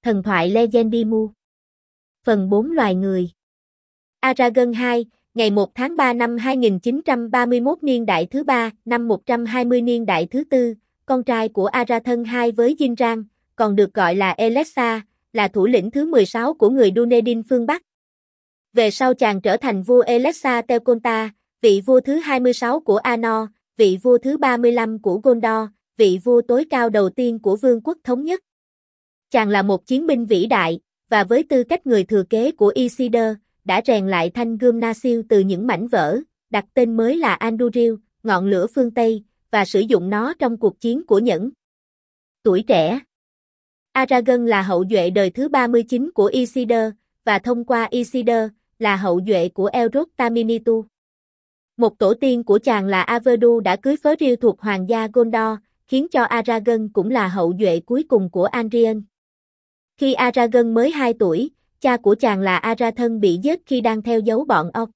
Thần thoại Legendimu. Phần 4 Loài người. Aragon 2, ngày 1 tháng 3 năm 2931 niên đại thứ 3, năm 120 niên đại thứ 4, con trai của Arathon II với Jinran, còn được gọi là Elessa, là thủ lĩnh thứ 16 của người Dunedin phương Bắc. Về sau chàng trở thành vua Elessa Telconta, vị vua thứ 26 của Anor, vị vua thứ 35 của Gondor, vị vua tối cao đầu tiên của vương quốc thống nhất. Chàng là một chiến binh vĩ đại, và với tư cách người thừa kế của Isildur, đã rèn lại thanh gươm Narsil từ những mảnh vỡ, đặt tên mới là Andúril, ngọn lửa phương Tây, và sử dụng nó trong cuộc chiến của Nhẫn. Tuổi trẻ. Aragon là hậu duệ đời thứ 39 của Isildur, và thông qua Isildur, là hậu duệ của Elrond Taminitu. Một tổ tiên của chàng là Averdu đã cưới Fërill thuộc hoàng gia Gondor, khiến cho Aragon cũng là hậu duệ cuối cùng của Anrian. Khi Aragon mới 2 tuổi, cha của chàng là Arathon bị giết khi đang theo dấu bọn Orc.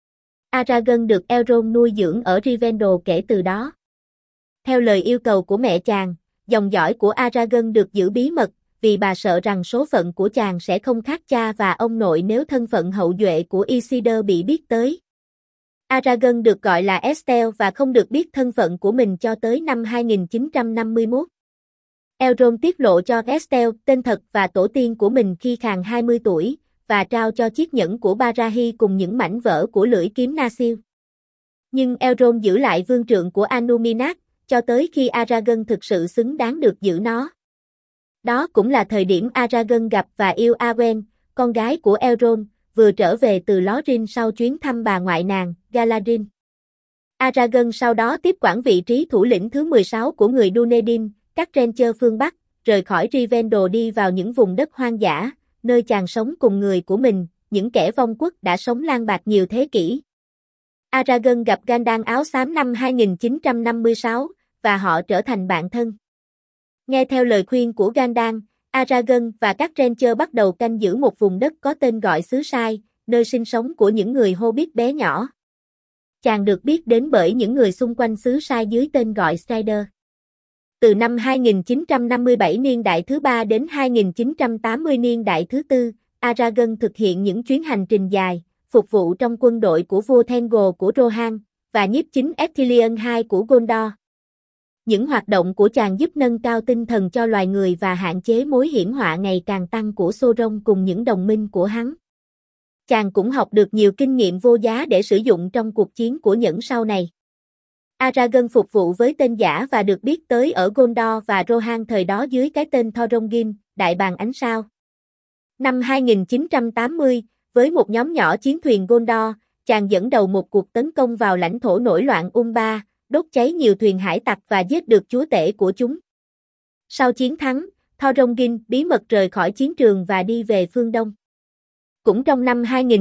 Aragon được Elrond nuôi dưỡng ở Rivendell kể từ đó. Theo lời yêu cầu của mẹ chàng, dòng dõi của Aragon được giữ bí mật, vì bà sợ rằng số phận của chàng sẽ không khác cha và ông nội nếu thân phận hậu duệ của Isildur bị biết tới. Aragon được gọi là Estel và không được biết thân phận của mình cho tới năm 2951. Elrond tiết lộ cho Estel tên thật và tổ tiên của mình khi khàn 20 tuổi, và trao cho chiếc nhẫn của Barahi cùng những mảnh vỡ của lưỡi kiếm Narsil. Nhưng Elrond giữ lại vương trượng của Annuminak, cho tới khi Aragon thực sự xứng đáng được giữ nó. Đó cũng là thời điểm Aragon gặp và yêu Arwen, con gái của Elrond, vừa trở về từ Lorien sau chuyến thăm bà ngoại nàng, Galadriel. Aragon sau đó tiếp quản vị trí thủ lĩnh thứ 16 của người Dunedin, các Ranger phương Bắc, rời khỏi Rivendell đi vào những vùng đất hoang dã, nơi chàng sống cùng người của mình, những kẻ vong quốc đã sống lang bạc nhiều thế kỷ. Aragon gặp Gandalf áo xám năm 2956, và họ trở thành bạn thân. Nghe theo lời khuyên của Gandalf, Aragon và các Ranger bắt đầu canh giữ một vùng đất có tên gọi xứ Sai, nơi sinh sống của những người Hobbit bé nhỏ. Chàng được biết đến bởi những người xung quanh xứ Sai dưới tên gọi Strider. Từ năm 2957 niên đại thứ 3 đến 2980 niên đại thứ 4, Aragon thực hiện những chuyến hành trình dài, phục vụ trong quân đội của vua Thengol của Rohan, và nhiếp chính Ecthelion II của Gondor. Những hoạt động của chàng giúp nâng cao tinh thần cho loài người và hạn chế mối hiểm họa ngày càng tăng của Sauron cùng những đồng minh của hắn. Chàng cũng học được nhiều kinh nghiệm vô giá để sử dụng trong cuộc chiến của Nhẫn sau này. Aragon phục vụ với tên giả và được biết tới ở Gondor và Rohan thời đó dưới cái tên Thorongil, Đại bàng ánh sao. Năm 2980, với một nhóm nhỏ chiến thuyền Gondor, chàng dẫn đầu một cuộc tấn công vào lãnh thổ nổi loạn Umbar, đốt cháy nhiều thuyền hải tặc và giết được chúa tể của chúng. Sau chiến thắng, Thorongil bí mật rời khỏi chiến trường và đi về phương Đông. Cũng trong năm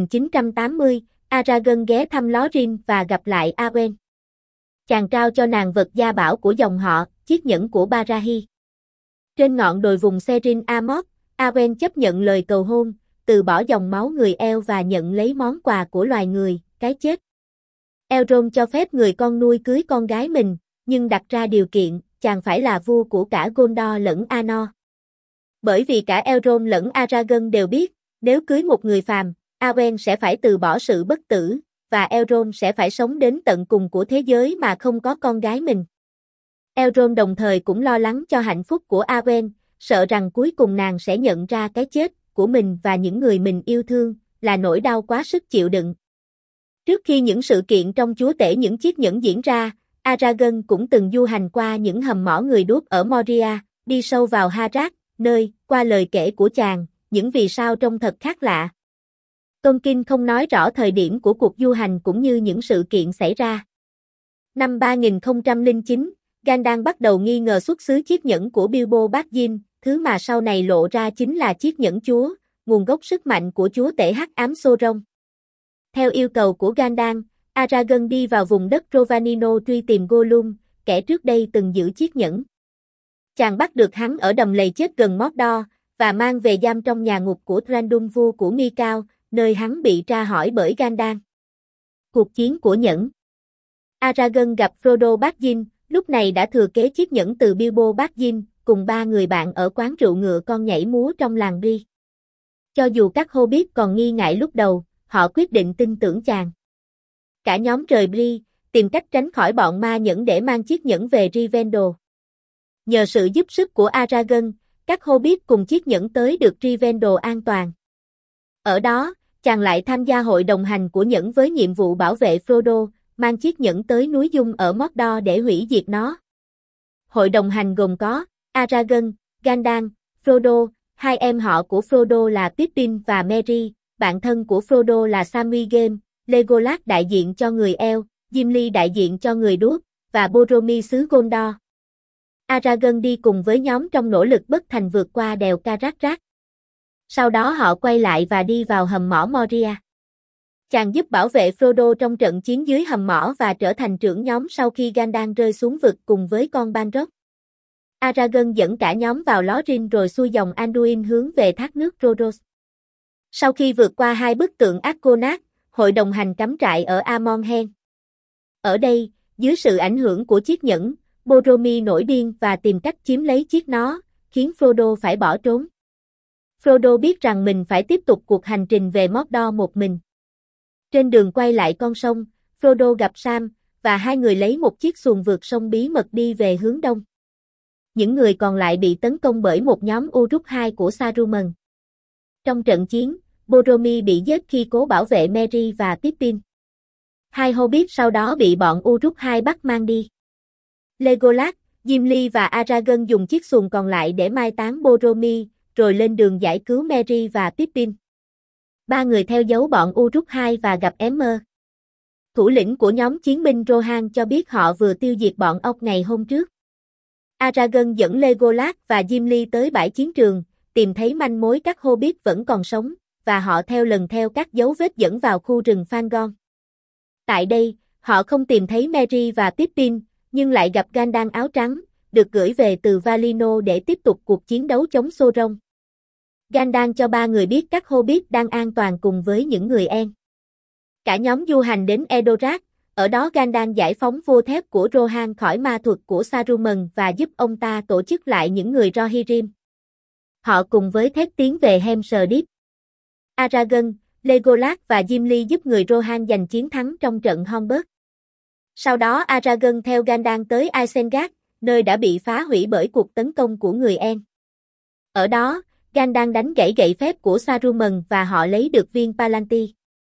2980, Aragon ghé thăm Lorien và gặp lại Arwen. Chàng trao cho nàng vật gia bảo của dòng họ, chiếc nhẫn của Barahi. Trên ngọn đồi vùng Serin Amok, Arwen chấp nhận lời cầu hôn, từ bỏ dòng máu người Eo và nhận lấy món quà của loài người, cái chết. Elrond cho phép người con nuôi cưới con gái mình, nhưng đặt ra điều kiện, chàng phải là vua của cả Gondor lẫn Anor. Bởi vì cả Elrond lẫn Aragon đều biết, nếu cưới một người phàm, Arwen sẽ phải từ bỏ sự bất tử, và Elrond sẽ phải sống đến tận cùng của thế giới mà không có con gái mình. Elrond đồng thời cũng lo lắng cho hạnh phúc của Arwen, sợ rằng cuối cùng nàng sẽ nhận ra cái chết của mình và những người mình yêu thương, là nỗi đau quá sức chịu đựng. Trước khi những sự kiện trong chúa tể những chiếc nhẫn diễn ra, Aragon cũng từng du hành qua những hầm mỏ người đuốc ở Moria, đi sâu vào Harad, nơi, qua lời kể của chàng, những vì sao trông thật khác lạ. Tolkien không nói rõ thời điểm của cuộc du hành cũng như những sự kiện xảy ra. Năm 3009, Gandalf bắt đầu nghi ngờ xuất xứ chiếc nhẫn của Bilbo Baggins, thứ mà sau này lộ ra chính là chiếc nhẫn chúa, nguồn gốc sức mạnh của chúa tể hắc ám Sauron. Theo yêu cầu của Gandalf, Aragon đi vào vùng đất Rovanino truy tìm Gollum, kẻ trước đây từng giữ chiếc nhẫn. Chàng bắt được hắn ở đầm lầy chết gần Mordor, và mang về giam trong nhà ngục của Thranduil vua của Mikau, nơi hắn bị tra hỏi bởi Gandalf. Cuộc chiến của nhẫn. Aragon gặp Frodo Baggins, lúc này đã thừa kế chiếc nhẫn từ Bilbo Baggins, cùng ba người bạn ở quán rượu ngựa con nhảy múa trong làng Bree. Cho dù các Hobbit còn nghi ngại lúc đầu, họ quyết định tin tưởng chàng. Cả nhóm rời Bree, tìm cách tránh khỏi bọn ma nhẫn để mang chiếc nhẫn về Rivendell. Nhờ sự giúp sức của Aragorn, các Hobbit cùng chiếc nhẫn tới được Rivendell an toàn. Ở đó, chàng lại tham gia hội đồng hành của nhẫn với nhiệm vụ bảo vệ Frodo, mang chiếc nhẫn tới núi Dung ở Mordor để hủy diệt nó. Hội đồng hành gồm có Aragorn, Gandalf, Frodo, hai em họ của Frodo là Pippin và Merry, bạn thân của Frodo là Samwise Gamgee, Legolas đại diện cho người Elf, Gimli đại diện cho người Đuốc, và Boromir xứ Gondor. Aragorn đi cùng với nhóm trong nỗ lực bất thành vượt qua đèo Carrack. Sau đó họ quay lại và đi vào hầm mỏ Moria. Chàng giúp bảo vệ Frodo trong trận chiến dưới hầm mỏ và trở thành trưởng nhóm sau khi Gandalf rơi xuống vực cùng với con Balrog. Aragorn dẫn cả nhóm vào Lorien rồi xuôi dòng Anduin hướng về thác nước Rhodos. Sau khi vượt qua hai bức tượng Argonath, hội đồng hành cắm trại ở Amon Hen. Ở đây, dưới sự ảnh hưởng của chiếc nhẫn, Boromir nổi điên và tìm cách chiếm lấy chiếc nó, khiến Frodo phải bỏ trốn. Frodo biết rằng mình phải tiếp tục cuộc hành trình về Mordor một mình. Trên đường quay lại con sông, Frodo gặp Sam, và hai người lấy một chiếc xuồng vượt sông bí mật đi về hướng đông. Những người còn lại bị tấn công bởi một nhóm Uruk-hai của Saruman. Trong trận chiến, Boromir bị giết khi cố bảo vệ Merry và Pippin. Hai Hobbit sau đó bị bọn Uruk-hai bắt mang đi. Legolas, Gimli và Aragorn dùng chiếc xuồng còn lại để mai táng Boromir, rồi lên đường giải cứu Merry và Pippin. Ba người theo dấu bọn Uruk-hai và gặp Emmer. Thủ lĩnh của nhóm chiến binh Rohan cho biết họ vừa tiêu diệt bọn ốc ngày hôm trước. Aragorn dẫn Legolas và Gimli tới bãi chiến trường, tìm thấy manh mối các Hobbit vẫn còn sống, và họ lần theo các dấu vết dẫn vào khu rừng Fangorn. Tại đây, họ không tìm thấy Merry và Pippin, nhưng lại gặp Gandalf áo trắng, được gửi về từ Valinor để tiếp tục cuộc chiến đấu chống Sauron. Gandalf cho ba người biết các Hobbit đang an toàn cùng với những người En. Cả nhóm du hành đến Edoras, ở đó Gandalf giải phóng vô thép của Rohan khỏi ma thuật của Saruman và giúp ông ta tổ chức lại những người Rohirrim. Họ cùng với thép tiến về Helm's Deep. Aragorn, Legolas và Gimli giúp người Rohan giành chiến thắng trong trận Hornburg. Sau đó Aragorn theo Gandalf tới Isengard, nơi đã bị phá hủy bởi cuộc tấn công của người En. Ở đó, Gandalf đánh gãy gậy phép của Saruman và họ lấy được viên Palantir.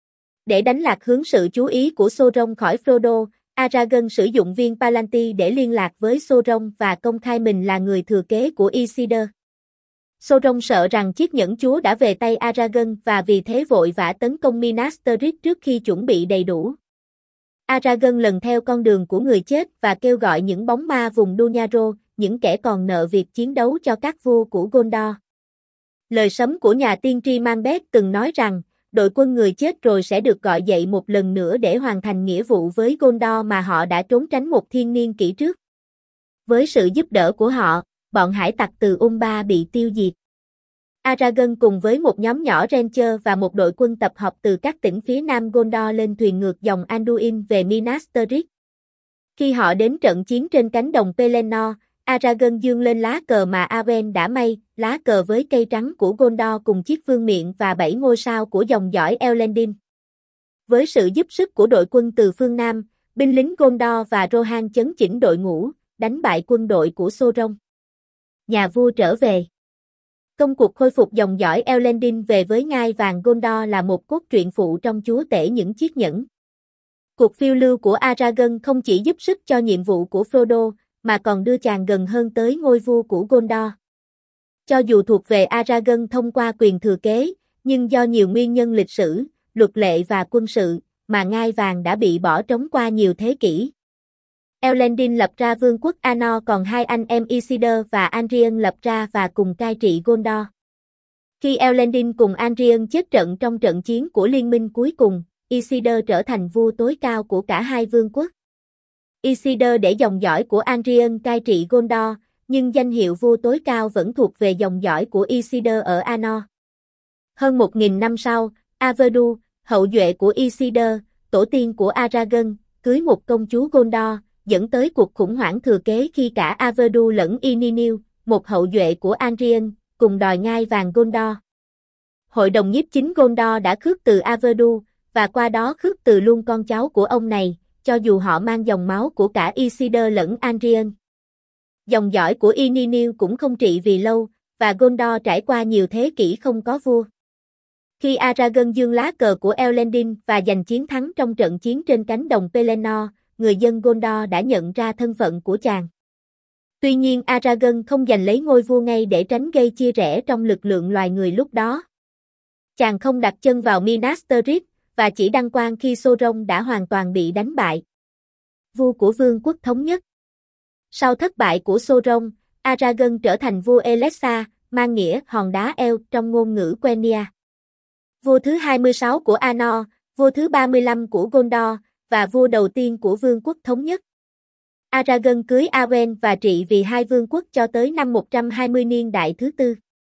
Để đánh lạc hướng sự chú ý của Sauron khỏi Frodo, Aragorn sử dụng viên Palantir để liên lạc với Sauron và công khai mình là người thừa kế của Isildur. Sauron sợ rằng chiếc nhẫn chúa đã về tay Aragorn và vì thế vội vã tấn công Minas Tirith trước khi chuẩn bị đầy đủ. Aragorn lần theo con đường của người chết và kêu gọi những bóng ma vùng Dunyaro, những kẻ còn nợ việc chiến đấu cho các vua của Gondor. Lời sấm của nhà tiên tri Macbeth từng nói rằng, đội quân người chết rồi sẽ được gọi dậy một lần nữa để hoàn thành nghĩa vụ với Gondor mà họ đã trốn tránh một thiên niên kỷ trước. Với sự giúp đỡ của họ, bọn hải tặc từ Umbar bị tiêu diệt. Aragorn cùng với một nhóm nhỏ Ranger và một đội quân tập hợp từ các tỉnh phía nam Gondor lên thuyền ngược dòng Anduin về Minas Tirith. Khi họ đến trận chiến trên cánh đồng Pelennor, Aragorn giương lên lá cờ mà Arwen đã may, lá cờ với cây trắng của Gondor cùng chiếc vương miện và 7 ngôi sao của dòng dõi Elendil. Với sự giúp sức của đội quân từ phương Nam, binh lính Gondor và Rohan chấn chỉnh đội ngũ, đánh bại quân đội của Sauron. Nhà vua trở về. Công cuộc khôi phục dòng dõi Elendil về với ngai vàng Gondor là một cốt truyện phụ trong chúa tể những chiếc nhẫn. Cuộc phiêu lưu của Aragorn không chỉ giúp sức cho nhiệm vụ của Frodo, mà còn đưa chàng gần hơn tới ngôi vua của Gondor. Cho dù thuộc về Aragorn thông qua quyền thừa kế, nhưng do nhiều nguyên nhân lịch sử, luật lệ và quân sự, mà ngai vàng đã bị bỏ trống qua nhiều thế kỷ. Elendil lập ra vương quốc Anor còn hai anh em Isildur và Anrian lập ra và cùng cai trị Gondor. Khi Elendil cùng Anrian chết trận trong trận chiến của liên minh cuối cùng, Isildur trở thành vua tối cao của cả hai vương quốc. Isildur để dòng dõi của Anrian cai trị Gondor, nhưng danh hiệu vua tối cao vẫn thuộc về dòng dõi của Isildur ở Anor. Hơn 1000 năm sau, Averdu, hậu duệ của Isildur, tổ tiên của Aragorn, cưới một công chúa Gondor, dẫn tới cuộc khủng hoảng thừa kế khi cả Averdu lẫn Ininil, một hậu duệ của Adrian, cùng đòi ngai vàng Gondor. Hội đồng nhiếp chính Gondor đã khước từ Averdu, và qua đó khước từ luôn con cháu của ông này, cho dù họ mang dòng máu của cả Isildur lẫn Adrian. Dòng dõi của Ininil cũng không trị vì lâu, và Gondor trải qua nhiều thế kỷ không có vua. Khi Aragorn giương lá cờ của Elendil và giành chiến thắng trong trận chiến trên cánh đồng Pelennor, người dân Gondor đã nhận ra thân phận của chàng. Tuy nhiên Aragorn không giành lấy ngôi vua ngay để tránh gây chia rẽ trong lực lượng loài người lúc đó. Chàng không đặt chân vào Minas Tirith, và chỉ đăng quang khi Sauron đã hoàn toàn bị đánh bại. Vua của vương quốc thống nhất. Sau thất bại của Sauron, Aragorn trở thành vua Elessar, mang nghĩa hòn đá eo trong ngôn ngữ Quenya. Vua thứ 26 của Anor, vua thứ 35 của Gondor, và vua đầu tiên của vương quốc thống nhất. Aragorn cưới Arwen và trị vì hai vương quốc cho tới năm 120 niên đại thứ tư.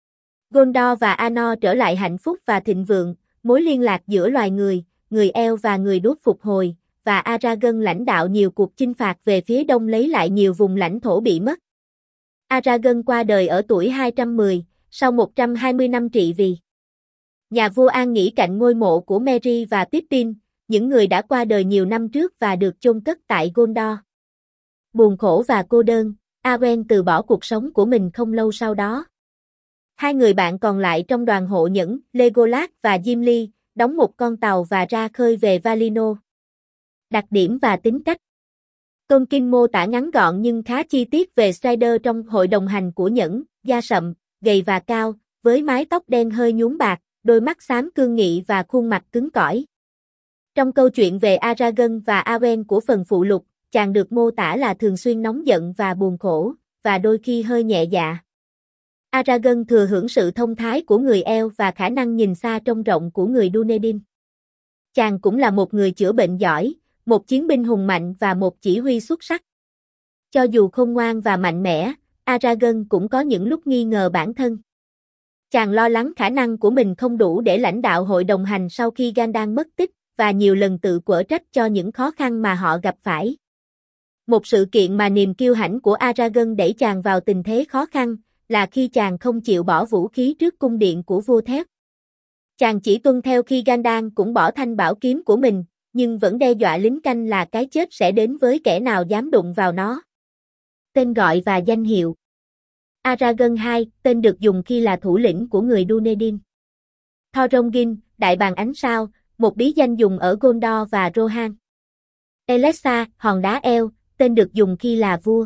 Gondor và Anor trở lại hạnh phúc và thịnh vượng, mối liên lạc giữa loài người Eo và người Đốt phục hồi, và Aragorn lãnh đạo nhiều cuộc chinh phạt về phía đông lấy lại nhiều vùng lãnh thổ bị mất. Aragorn qua đời ở tuổi 210, sau 120 năm trị vì. Nhà vua an nghỉ cạnh ngôi mộ của Merry và Pippin, những người đã qua đời nhiều năm trước và được chôn cất tại Gondor. Buồn khổ và cô đơn, Arwen từ bỏ cuộc sống của mình không lâu sau đó. Hai người bạn còn lại trong đoàn hộ nhẫn, Legolas và Gimli, đóng một con tàu và ra khơi về Valinor. Đặc điểm và tính cách. Tolkien mô tả ngắn gọn nhưng khá chi tiết về Strider trong hội đồng hành của nhẫn, da sậm, gầy và cao, với mái tóc đen hơi nhuốm bạc, đôi mắt xám cương nghị và khuôn mặt cứng cỏi. Trong câu chuyện về Aragorn và Arwen của phần phụ lục, chàng được mô tả là thường xuyên nóng giận và buồn khổ, và đôi khi hơi nhẹ dạ. Aragorn thừa hưởng sự thông thái của người Eo và khả năng nhìn xa trông rộng của người Dunedin. Chàng cũng là một người chữa bệnh giỏi, một chiến binh hùng mạnh và một chỉ huy xuất sắc. Cho dù khôn ngoan và mạnh mẽ, Aragorn cũng có những lúc nghi ngờ bản thân. Chàng lo lắng khả năng của mình không đủ để lãnh đạo hội đồng hành sau khi Gandalf mất tích, và nhiều lần tự quở trách cho những khó khăn mà họ gặp phải. Một sự kiện mà niềm kiêu hãnh của Aragorn đẩy chàng vào tình thế khó khăn, là khi chàng không chịu bỏ vũ khí trước cung điện của vua thép. Chàng chỉ tuân theo khi Gandalf cũng bỏ thanh bảo kiếm của mình, nhưng vẫn đe dọa lính canh là cái chết sẽ đến với kẻ nào dám đụng vào nó. Tên gọi và danh hiệu. Aragorn II, tên được dùng khi là thủ lĩnh của người Dunedin. Thorongil, đại bàng ánh sao, một bí danh dùng ở Gondor và Rohan. Elessar, hòn đá eo, tên được dùng khi là vua.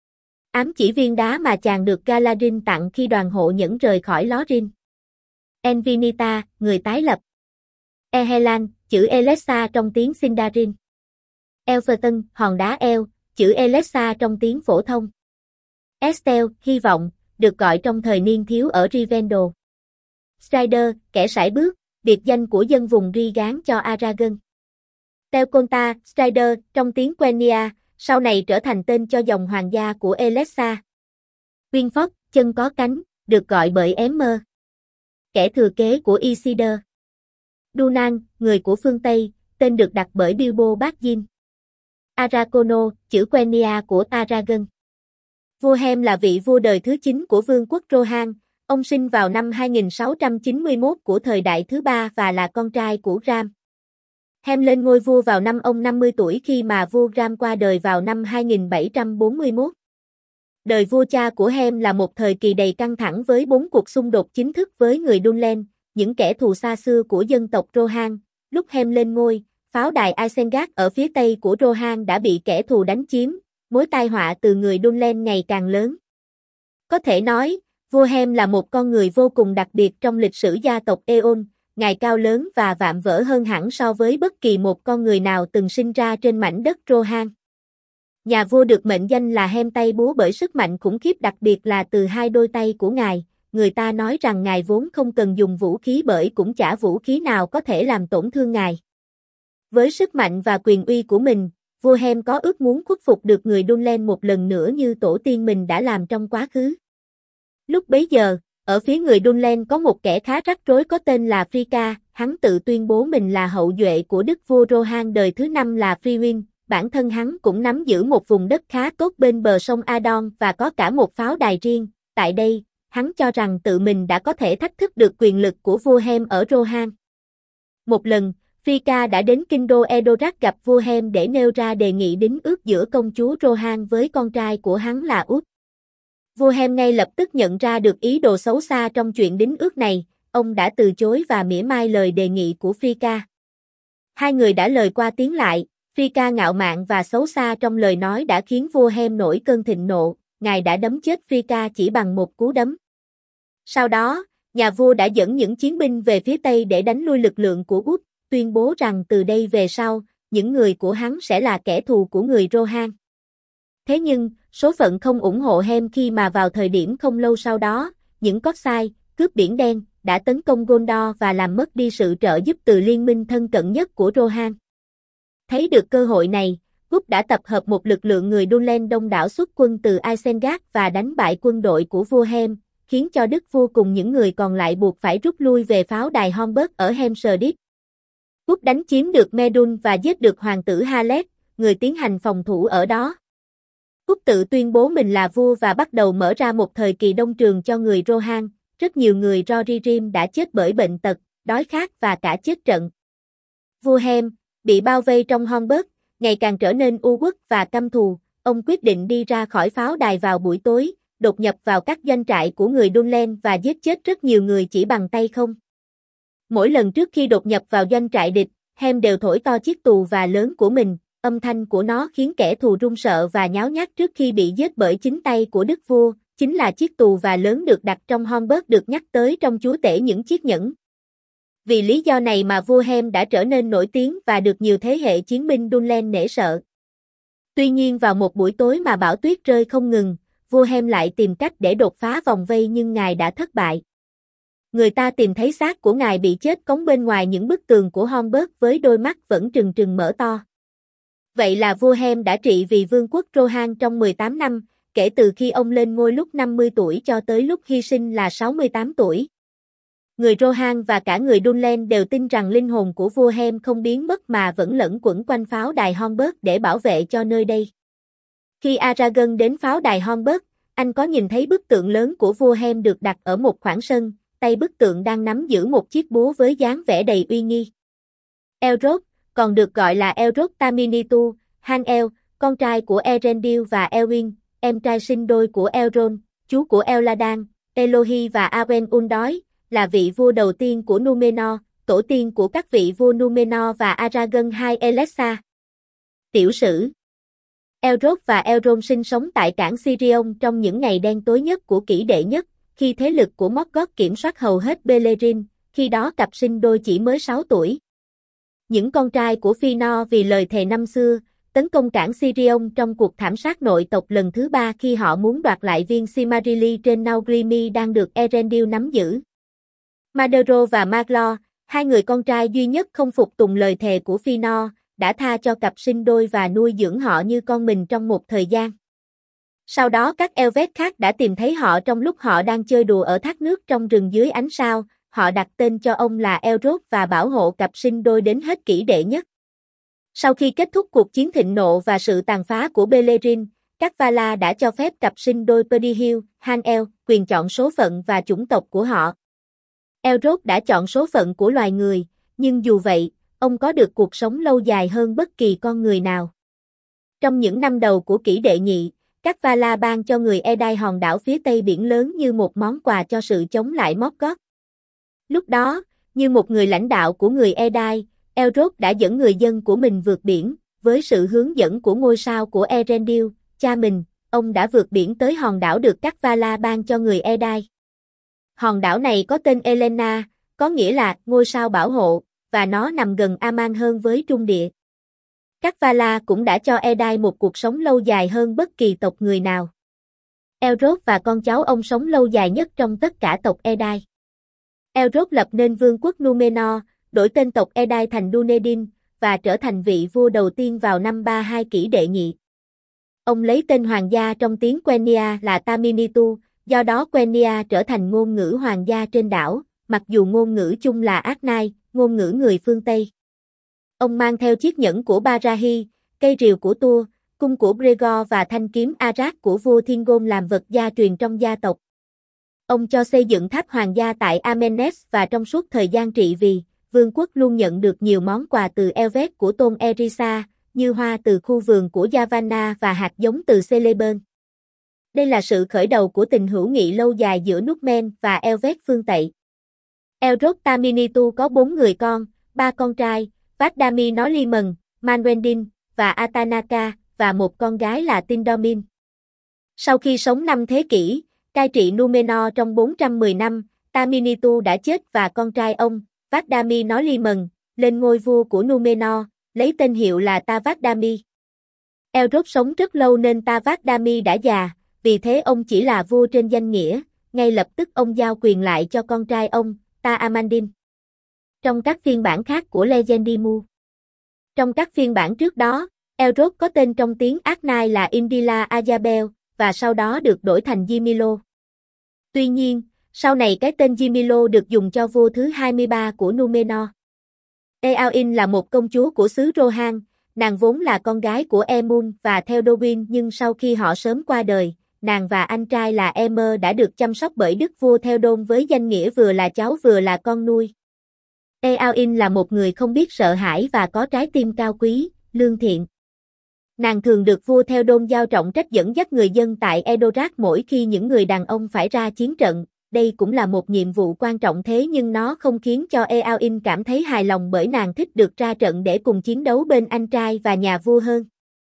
Ám chỉ viên đá mà chàng được Galadrin tặng khi đoàn hộ nhẫn rời khỏi Lorien. Envinita, người tái lập. Ehelan, chữ Elessar trong tiếng Sindarin. Elpherton, hòn đá eo, chữ Elessar trong tiếng phổ thông. Estel, hy vọng, được gọi trong thời niên thiếu ở Rivendell. Strider, kẻ sải bước, biệt danh của dân vùng Ri gán cho Aragorn. Telconta, Strider, trong tiếng Quenya, sau này trở thành tên cho dòng hoàng gia của Elessar. Wingfoot, chân có cánh, được gọi bởi Emmer, kẻ thừa kế của Isildur. Dunan, người của phương Tây, tên được đặt bởi Bilbo Baggins. Arakono, chữ Quenya của Aragorn. Vua Hem là vị vua đời thứ 9 của vương quốc Rohan, ông sinh vào năm 2691 của thời đại thứ 3 và là con trai của Ram. Hem lên ngôi vua vào năm ông 50 tuổi khi mà vua Ram qua đời vào năm 2741. Đời vua cha của Hem là một thời kỳ đầy căng thẳng với 4 cuộc xung đột chính thức với người Dunlen, những kẻ thù xa xưa của dân tộc Rohan. Lúc Hem lên ngôi, pháo đài Isengard ở phía tây của Rohan đã bị kẻ thù đánh chiếm, mối tai họa từ người Dunlen ngày càng lớn. Có thể nói, vua Hem là một con người vô cùng đặc biệt trong lịch sử gia tộc Aeon, ngài cao lớn và vạm vỡ hơn hẳn so với bất kỳ một con người nào từng sinh ra trên mảnh đất Rohan. Nhà vua được mệnh danh là Hem tay búa bởi sức mạnh khủng khiếp đặc biệt là từ hai đôi tay của ngài. Người ta nói rằng ngài vốn không cần dùng vũ khí bởi cũng chả vũ khí nào có thể làm tổn thương ngài. Với sức mạnh và quyền uy của mình, vua Hem có ước muốn khuất phục được người Dunlen một lần nữa như tổ tiên mình đã làm trong quá khứ. Lúc bấy giờ, ở phía người Dunlen có một kẻ khá rắc rối có tên là Frika, hắn tự tuyên bố mình là hậu duệ của đức vua Rohan đời thứ 5 là Friwin, bản thân hắn cũng nắm giữ một vùng đất khá tốt bên bờ sông Adon và có cả một pháo đài riêng, tại đây, hắn cho rằng tự mình đã có thể thách thức được quyền lực của vua Hem ở Rohan. Một lần, Phi-ca đã đến kinh đô Edoras gặp vua Hem để nêu ra đề nghị đính ước giữa công chúa Rohan với con trai của hắn là Út. Vua Hem ngay lập tức nhận ra được ý đồ xấu xa trong chuyện đính ước này, ông đã từ chối và mỉa mai lời đề nghị của Phi-ca. Hai người đã lời qua tiếng lại, Phi-ca ngạo mạn và xấu xa trong lời nói đã khiến vua Hem nổi cơn thịnh nộ, ngài đã đấm chết Phi-ca chỉ bằng một cú đấm. Sau đó, nhà vua đã dẫn những chiến binh về phía Tây để đánh lui lực lượng của Út, tuyên bố rằng từ đây về sau, những người của hắn sẽ là kẻ thù của người Rohan. Thế nhưng, số phận không ủng hộ Hem khi mà vào thời điểm không lâu sau đó, những Cossai, cướp biển đen, đã tấn công Gondor và làm mất đi sự trợ giúp từ liên minh thân cận nhất của Rohan. Thấy được cơ hội này, Út đã tập hợp một lực lượng người Dunlen đông đảo xuất quân từ Isengard và đánh bại quân đội của vua Hem, khiến cho đức vua cùng những người còn lại buộc phải rút lui về pháo đài Hornburg ở Helm's Deep. Út đánh chiếm được Medun và giết được hoàng tử Haled, người tiến hành phòng thủ ở đó. Út tự tuyên bố mình là vua và bắt đầu mở ra một thời kỳ đông trường cho người Rohan. Rất nhiều người Rohirrim đã chết bởi bệnh tật, đói khát và cả chết trận. Vua Hem, bị bao vây trong Hornburg, ngày càng trở nên u uất và căm thù, ông quyết định đi ra khỏi pháo đài vào buổi tối, đột nhập vào các doanh trại của người Dunlen và giết chết rất nhiều người chỉ bằng tay không. Mỗi lần trước khi đột nhập vào doanh trại địch, Hem đều thổi to chiếc tù và lớn của mình, âm thanh của nó khiến kẻ thù run sợ và nháo nhác trước khi bị giết bởi chính tay của đức vua, chính là chiếc tù và lớn được đặt trong Hornburg được nhắc tới trong chúa tể những chiếc nhẫn. Vì lý do này mà vua Hem đã trở nên nổi tiếng và được nhiều thế hệ chiến binh Dunlen nể sợ. Tuy nhiên vào một buổi tối mà bão tuyết rơi không ngừng, vua Hem lại tìm cách để đột phá vòng vây nhưng ngài đã thất bại. Người ta tìm thấy xác của ngài bị chết cống bên ngoài những bức tường của Hornburg với đôi mắt vẫn trừng trừng mở to. Vậy là vua Hem đã trị vì vương quốc Rohan trong 18 năm, kể từ khi ông lên ngôi lúc 50 tuổi cho tới lúc hy sinh là 68 tuổi. Người Rohan và cả người Dunlen đều tin rằng linh hồn của vua Hem không biến mất mà vẫn lẫn quẩn quanh pháo đài Hornburg để bảo vệ cho nơi đây. Khi Aragorn đến pháo đài Hornburg, anh có nhìn thấy bức tượng lớn của vua Hem được đặt ở một khoảng sân, tay bức tượng đang nắm giữ một chiếc búa với dáng vẻ đầy uy nghi. Elrond, còn được gọi là Elrond Taminitu, Han-El, con trai của Elendil và Elwyn, em trai sinh đôi của Elrond, chú của Eladan, Elohi và Arwen Undói, là vị vua đầu tiên của Númenor, tổ tiên của các vị vua Númenor và Aragorn II Elessa. Tiểu sử Elrond và Elrond sinh sống tại cảng Sirion trong những ngày đen tối nhất của kỷ đệ nhất, khi thế lực của Morgoth kiểm soát hầu hết Beleriand, khi đó cặp sinh đôi chỉ mới 6 tuổi. Những con trai của Fëanor vì lời thề năm xưa, tấn công cảng Sirion trong cuộc thảm sát nội tộc lần thứ 3 khi họ muốn đoạt lại viên Silmarili trên Naugrimmi đang được Elendil nắm giữ. Madero và Maglor, hai người con trai duy nhất không phục tùng lời thề của Fëanor, đã tha cho cặp sinh đôi và nuôi dưỡng họ như con mình trong một thời gian. Sau đó các Elvet khác đã tìm thấy họ trong lúc họ đang chơi đùa ở thác nước trong rừng dưới ánh sao, họ đặt tên cho ông là Elrond và bảo hộ cặp sinh đôi đến hết kỷ đệ nhất. Sau khi kết thúc cuộc chiến thịnh nộ và sự tàn phá của Beleriand, các Valar đã cho phép cặp sinh đôi Perdihill, Han-El, quyền chọn số phận và chủng tộc của họ. Elrond đã chọn số phận của loài người, nhưng dù vậy, ông có được cuộc sống lâu dài hơn bất kỳ con người nào. Trong những năm đầu của kỷ đệ nhị, các Valar ban cho người Edai hòn đảo phía tây biển lớn như một món quà cho sự chống lại Morgoth. Lúc đó, như một người lãnh đạo của người Edai, Elrond đã dẫn người dân của mình vượt biển, với sự hướng dẫn của ngôi sao của Elendil, cha mình, ông đã vượt biển tới hòn đảo được các Valar ban cho người Edai. Hòn đảo này có tên Elena, có nghĩa là ngôi sao bảo hộ, và nó nằm gần Aman hơn với Trung Địa. Các Valar cũng đã cho Edai một cuộc sống lâu dài hơn bất kỳ tộc người nào. Elrond và con cháu ông sống lâu dài nhất trong tất cả tộc Edai. Elrond lập nên vương quốc Númenor, đổi tên tộc Edai thành Dunedin, và trở thành vị vua đầu tiên vào năm 32 kỷ đệ nhị. Ông lấy tên hoàng gia trong tiếng Quenya là Taminitu, do đó Quenya trở thành ngôn ngữ hoàng gia trên đảo, mặc dù ngôn ngữ chung là Arnai, ngôn ngữ người phương Tây. Ông mang theo chiếc nhẫn của Barahi, cây rìu của Tua, cung của Bregor và thanh kiếm Arad của vua Thingol làm vật gia truyền trong gia tộc. Ông cho xây dựng tháp hoàng gia tại Amenes và trong suốt thời gian trị vì, vương quốc luôn nhận được nhiều món quà từ Elveth của Tôn Erisa, như hoa từ khu vườn của Yavanna và hạt giống từ Celeburn. Đây là sự khởi đầu của tình hữu nghị lâu dài giữa Northmen và Elveth phương Tây. Elrod Taminitu có 4 người con, 3 con trai, Vadami Noliman, Manwendil và Atanaka, và một con gái là Tindormin. Sau khi sống 5 thế kỷ, cai trị Númenor trong 410 năm, Taminitu đã chết và con trai ông, Vadami Noliman, lên ngôi vua của Númenor, lấy tên hiệu là Tavardami. Elrod sống rất lâu nên Tavardami đã già, vì thế ông chỉ là vua trên danh nghĩa, ngay lập tức ông giao quyền lại cho con trai ông, Ta-Amandil. Trong các phiên bản khác của Legendimu. Trong các phiên bản trước đó, Elrod có tên trong tiếng Arknai là Indila Ayabel, và sau đó được đổi thành Ymilo. Tuy nhiên, sau này cái tên Ymilo được dùng cho vua thứ 23 của Númenor. Eowyn là một công chúa của xứ Rohan, nàng vốn là con gái của Emun và Theodorin, nhưng sau khi họ sớm qua đời, nàng và anh trai là Emer đã được chăm sóc bởi đức vua Theodon với danh nghĩa vừa là cháu vừa là con nuôi. Eowyn là một người không biết sợ hãi và có trái tim cao quý, lương thiện. Nàng thường được vua Theodon giao trọng trách dẫn dắt người dân tại Edoras mỗi khi những người đàn ông phải ra chiến trận. Đây cũng là một nhiệm vụ quan trọng, thế nhưng nó không khiến cho Eowyn cảm thấy hài lòng bởi nàng thích được ra trận để cùng chiến đấu bên anh trai và nhà vua hơn.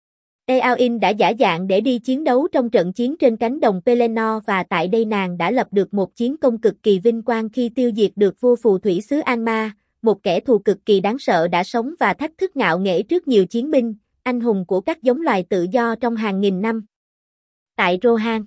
Eowyn đã giả dạng để đi chiến đấu trong trận chiến trên cánh đồng Pelennor, và tại đây nàng đã lập được một chiến công cực kỳ vinh quang khi tiêu diệt được vua phù thủy xứ Anma, một kẻ thù cực kỳ đáng sợ đã sống và thách thức ngạo nghễ trước nhiều chiến binh, anh hùng của các giống loài tự do trong hàng nghìn năm. Tại Rohan,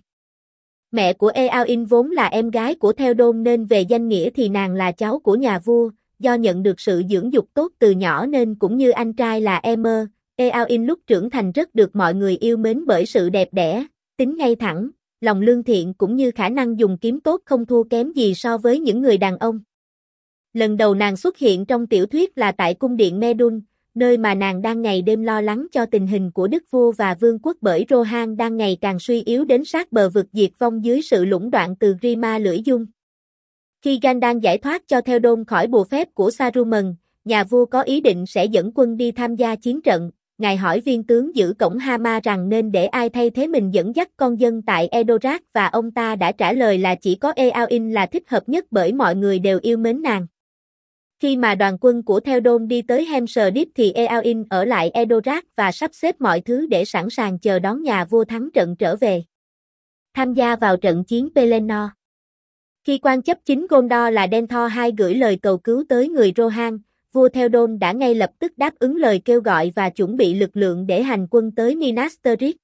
mẹ của Eowyn vốn là em gái của Theodon nên về danh nghĩa thì nàng là cháu của nhà vua, do nhận được sự dưỡng dục tốt từ nhỏ nên cũng như anh trai là Emer, Eowyn lúc trưởng thành rất được mọi người yêu mến bởi sự đẹp đẽ, tính ngay thẳng, lòng lương thiện cũng như khả năng dùng kiếm tốt không thua kém gì so với những người đàn ông. Lần đầu nàng xuất hiện trong tiểu thuyết là tại cung điện Medun, nơi mà nàng đang ngày đêm lo lắng cho tình hình của đức vua và vương quốc bởi Rohan đang ngày càng suy yếu đến sát bờ vực diệt vong dưới sự lũng đoạn từ Grima lưỡi dung. Khi Gandalf giải thoát cho Theoden khỏi bùa phép của Saruman, nhà vua có ý định sẽ dẫn quân đi tham gia chiến trận. Ngài hỏi viên tướng giữ cổng Hama rằng nên để ai thay thế mình dẫn dắt con dân tại Edoras, và ông ta đã trả lời là chỉ có Eowyn là thích hợp nhất bởi mọi người đều yêu mến nàng. Khi mà đoàn quân của Theoden đi tới Helm's Deep thì Eowyn ở lại Edoras và sắp xếp mọi thứ để sẵn sàng chờ đón nhà vua thắng trận trở về. Tham gia vào trận chiến Pelennor. Khi quan chấp chính Gondor là Denthor II gửi lời cầu cứu tới người Rohan, vua Theoden đã ngay lập tức đáp ứng lời kêu gọi và chuẩn bị lực lượng để hành quân tới Minas Tirith.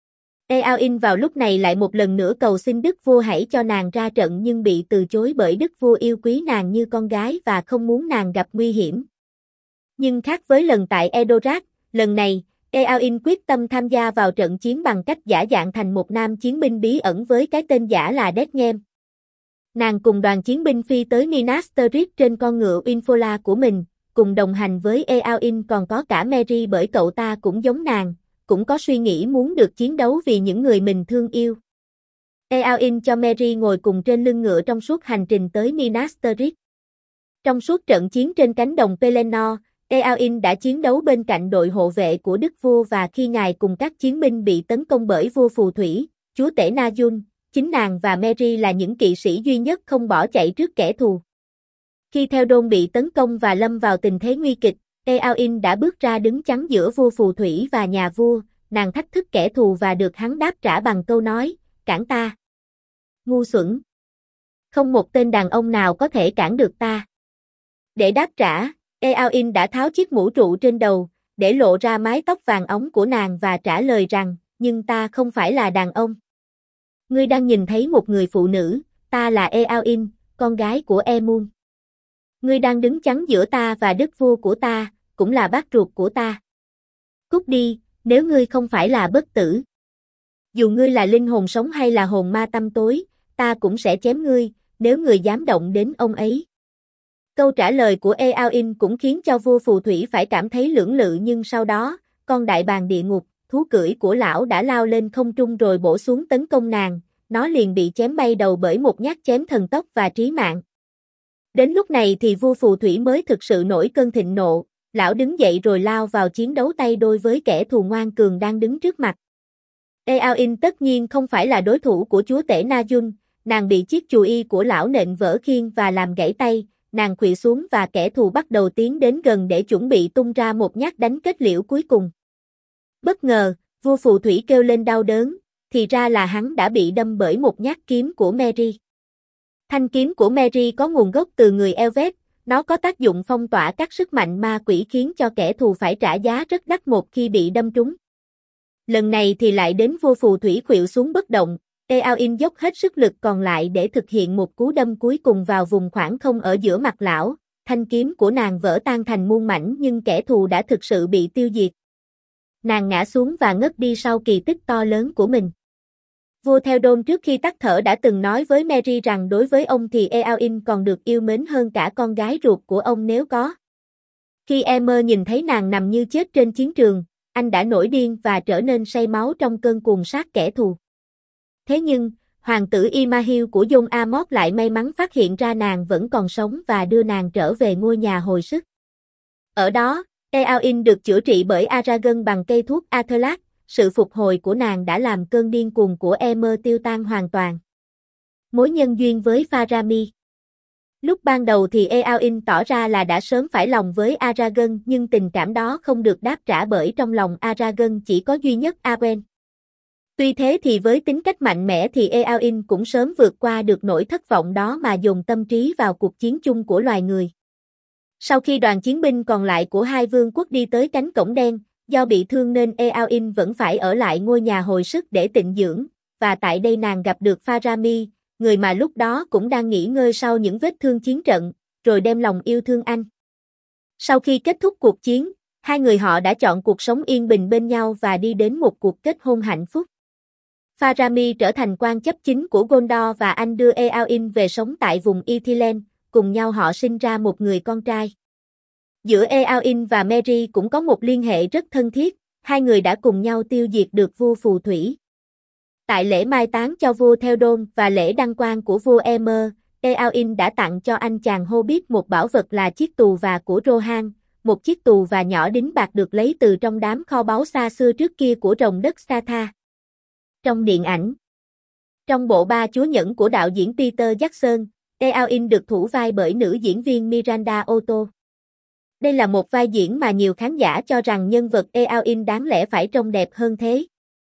Eowyn vào lúc này lại một lần nữa cầu xin đức vua hãy cho nàng ra trận, nhưng bị từ chối bởi đức vua yêu quý nàng như con gái và không muốn nàng gặp nguy hiểm. Nhưng khác với lần tại Edoras, lần này, Eowyn quyết tâm tham gia vào trận chiến bằng cách giả dạng thành một nam chiến binh bí ẩn với cái tên giả là Deathgame. Nàng cùng đoàn chiến binh phi tới Minas Tirith trên con ngựa Winfola của mình, cùng đồng hành với Eowyn còn có cả Merry bởi cậu ta cũng giống nàng, cũng có suy nghĩ muốn được chiến đấu vì những người mình thương yêu. Eowyn cho Merry ngồi cùng trên lưng ngựa trong suốt hành trình tới Minas Tirith. Trong suốt trận chiến trên cánh đồng Pelennor, Eowyn đã chiến đấu bên cạnh đội hộ vệ của đức vua, và khi ngài cùng các chiến binh bị tấn công bởi vua phù thủy, chúa tể Najun, chính nàng và Merry là những kỵ sĩ duy nhất không bỏ chạy trước kẻ thù. Khi Theoden bị tấn công và lâm vào tình thế nguy kịch, Eowyn đã bước ra đứng chắn giữa vua phù thủy và nhà vua, nàng thách thức kẻ thù và được hắn đáp trả bằng câu nói, cản ta. Ngu xuẩn. Không một tên đàn ông nào có thể cản được ta. Để đáp trả, Eowyn đã tháo chiếc mũ trụ trên đầu, để lộ ra mái tóc vàng óng của nàng và trả lời rằng, nhưng ta không phải là đàn ông. Ngươi đang nhìn thấy một người phụ nữ, ta là Eowyn, con gái của Emun. Ngươi đang đứng chắn giữa ta và đức vua của ta, cũng là bác ruột của ta. Cút đi, nếu ngươi không phải là bất tử. Dù ngươi là linh hồn sống hay là hồn ma tăm tối, ta cũng sẽ chém ngươi, nếu ngươi dám động đến ông ấy. Câu trả lời của Eowyn cũng khiến cho vua phù thủy phải cảm thấy lưỡng lự, nhưng sau đó, con đại bàng địa ngục, thú cưỡi của lão đã lao lên không trung rồi bổ xuống tấn công nàng nó liền bị chém bay đầu bởi một nhát chém thần tốc và trí mạng. Đến lúc này thì vua phù thủy mới thực sự nổi cơn thịnh nộ, lão đứng dậy rồi lao vào chiến đấu tay đôi với kẻ thù ngoan cường đang đứng trước mặt. Eowyn tất nhiên không phải là đối thủ của chúa tể Najun, nàng bị chiếc chùy y của lão nện vỡ khiên và làm gãy tay, nàng khuỵu xuống và kẻ thù bắt đầu tiến đến gần để chuẩn bị tung ra một nhát đánh kết liễu cuối cùng. Bất ngờ, vua phù thủy kêu lên đau đớn, thì ra là hắn đã bị đâm bởi một nhát kiếm của Merry. Thanh kiếm của Merry có nguồn gốc từ người Elvet, nó có tác dụng phong tỏa các sức mạnh ma quỷ khiến cho kẻ thù phải trả giá rất đắt một khi bị đâm trúng. Lần này thì lại đến vua phù thủy khuỵu xuống bất động, Eowyn dốc hết sức lực còn lại để thực hiện một cú đâm cuối cùng vào vùng khoảng không ở giữa mặt lão, thanh kiếm của nàng vỡ tan thành muôn mảnh nhưng kẻ thù đã thực sự bị tiêu diệt. Nàng ngã xuống và ngất đi sau kỳ tích to lớn của mình. Vua Theoden trước khi tắt thở đã từng nói với Merry rằng đối với ông thì Eowyn còn được yêu mến hơn cả con gái ruột của ông nếu có. Khi Aemmer nhìn thấy nàng nằm như chết trên chiến trường, anh đã nổi điên và trở nên say máu trong cơn cuồng sát kẻ thù. Thế nhưng, hoàng tử Imahil của Jon Amos lại may mắn phát hiện ra nàng vẫn còn sống và đưa nàng trở về ngôi nhà hồi sức. Ở đó, Eowyn được chữa trị bởi Aragorn bằng cây thuốc Athelac, sự phục hồi của nàng đã làm cơn điên cuồng của Aemmer tiêu tan hoàn toàn. Mối nhân duyên với Faramir. Lúc ban đầu thì Eowyn tỏ ra là đã sớm phải lòng với Aragorn nhưng tình cảm đó không được đáp trả bởi trong lòng Aragorn chỉ có duy nhất Arwen. Tuy thế thì với tính cách mạnh mẽ thì Eowyn cũng sớm vượt qua được nỗi thất vọng đó mà dồn tâm trí vào cuộc chiến chung của loài người. Sau khi đoàn chiến binh còn lại của hai vương quốc đi tới cánh cổng đen, do bị thương nên Eowyn vẫn phải ở lại ngôi nhà hồi sức để tịnh dưỡng, và tại đây nàng gặp được Faramir, người mà lúc đó cũng đang nghỉ ngơi sau những vết thương chiến trận, rồi đem lòng yêu thương anh. Sau khi kết thúc cuộc chiến, hai người họ đã chọn cuộc sống yên bình bên nhau và đi đến một cuộc kết hôn hạnh phúc. Faramir trở thành quan chấp chính của Gondor và anh đưa Eowyn về sống tại vùng Ithilien, cùng nhau họ sinh ra một người con trai. Giữa Eowyn và Merry cũng có một liên hệ rất thân thiết, hai người đã cùng nhau tiêu diệt được vua phù thủy. Tại lễ mai táng cho vua Theoden và lễ đăng quang của vua Aemmer, Eowyn đã tặng cho anh chàng Hobbit một bảo vật là chiếc tù và của Rohan, một chiếc tù và nhỏ đính bạc được lấy từ trong đám kho báu xa xưa trước kia của rồng đất Satha. Trong điện ảnh, trong bộ Ba Chúa Nhẫn của đạo diễn Peter Jackson, Eowyn được thủ vai bởi nữ diễn viên Miranda Otto. Đây là một vai diễn mà nhiều khán giả cho rằng nhân vật Eowyn đáng lẽ phải trông đẹp hơn thế.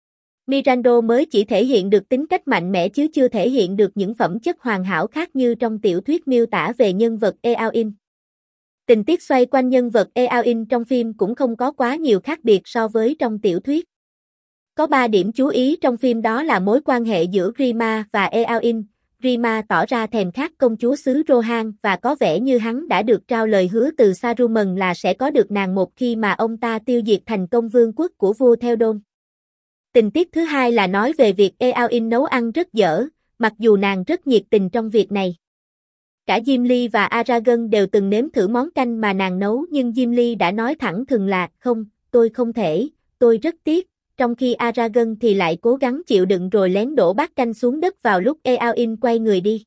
Miranda mới chỉ thể hiện được tính cách mạnh mẽ chứ chưa thể hiện được những phẩm chất hoàn hảo khác như trong tiểu thuyết miêu tả về nhân vật Eowyn. Tình tiết xoay quanh nhân vật Eowyn trong phim cũng không có quá nhiều khác biệt so với trong tiểu thuyết. Có 3 điểm chú ý trong phim đó là mối quan hệ giữa Grima và Eowyn. Grima tỏ ra thèm khát công chúa xứ Rohan và có vẻ như hắn đã được trao lời hứa từ Saruman là sẽ có được nàng một khi mà ông ta tiêu diệt thành công vương quốc của vua Theoden. Tình tiết thứ hai là nói về việc Eowyn nấu ăn rất dở, mặc dù nàng rất nhiệt tình trong việc này. Cả Gimli và Aragorn đều từng nếm thử món canh mà nàng nấu nhưng Gimli đã nói thẳng thừng là không, tôi không thể, tôi rất tiếc. Trong khi Aragorn thì lại cố gắng chịu đựng rồi lén đổ bát canh xuống đất vào lúc Eowyn quay người đi.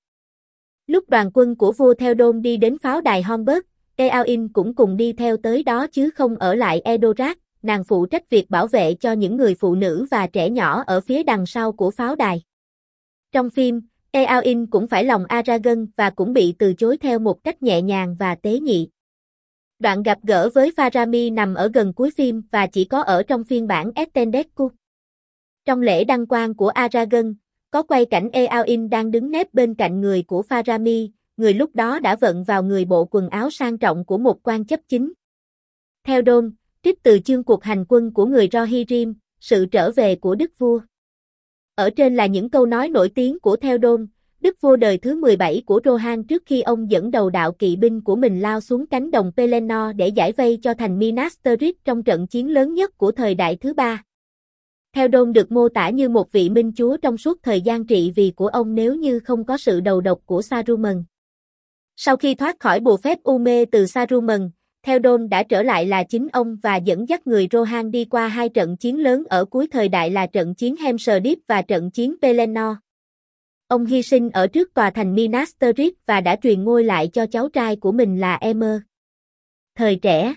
Lúc đoàn quân của vua Theoden đi đến pháo đài Hornburg, Eowyn cũng cùng đi theo tới đó chứ không ở lại Edoras, nàng phụ trách việc bảo vệ cho những người phụ nữ và trẻ nhỏ ở phía đằng sau của pháo đài. Trong phim, Eowyn cũng phải lòng Aragorn và cũng bị từ chối theo một cách nhẹ nhàng và tế nhị. Đoạn gặp gỡ với Faramir nằm ở gần cuối phim và chỉ có ở trong phiên bản Extended Cut. Trong lễ đăng quang của Aragorn, có quay cảnh Eowyn đang đứng nép bên cạnh người của Faramir, người lúc đó đã vận vào người bộ quần áo sang trọng của một quan chấp chính. Theo đồn, trích từ chương cuộc hành quân của người Rohirrim, sự trở về của đức vua. Ở trên là những câu nói nổi tiếng của Theoden, đức vua đời thứ 17 của Rohan trước khi ông dẫn đầu đạo kỵ binh của mình lao xuống cánh đồng Pelennor để giải vây cho thành Minas Tirith trong trận chiến lớn nhất của thời đại thứ 3. Theoden được mô tả như một vị minh chúa trong suốt thời gian trị vì của ông nếu như không có sự đầu độc của Saruman. Sau khi thoát khỏi bùa phép u mê từ Saruman, Theoden đã trở lại là chính ông và dẫn dắt người Rohan đi qua hai trận chiến lớn ở cuối thời đại là trận chiến Helm's Deep và trận chiến Pelennor. Ông hy sinh ở trước tòa thành Minas Tirith và đã truyền ngôi lại cho cháu trai của mình là Aemir. Thời trẻ,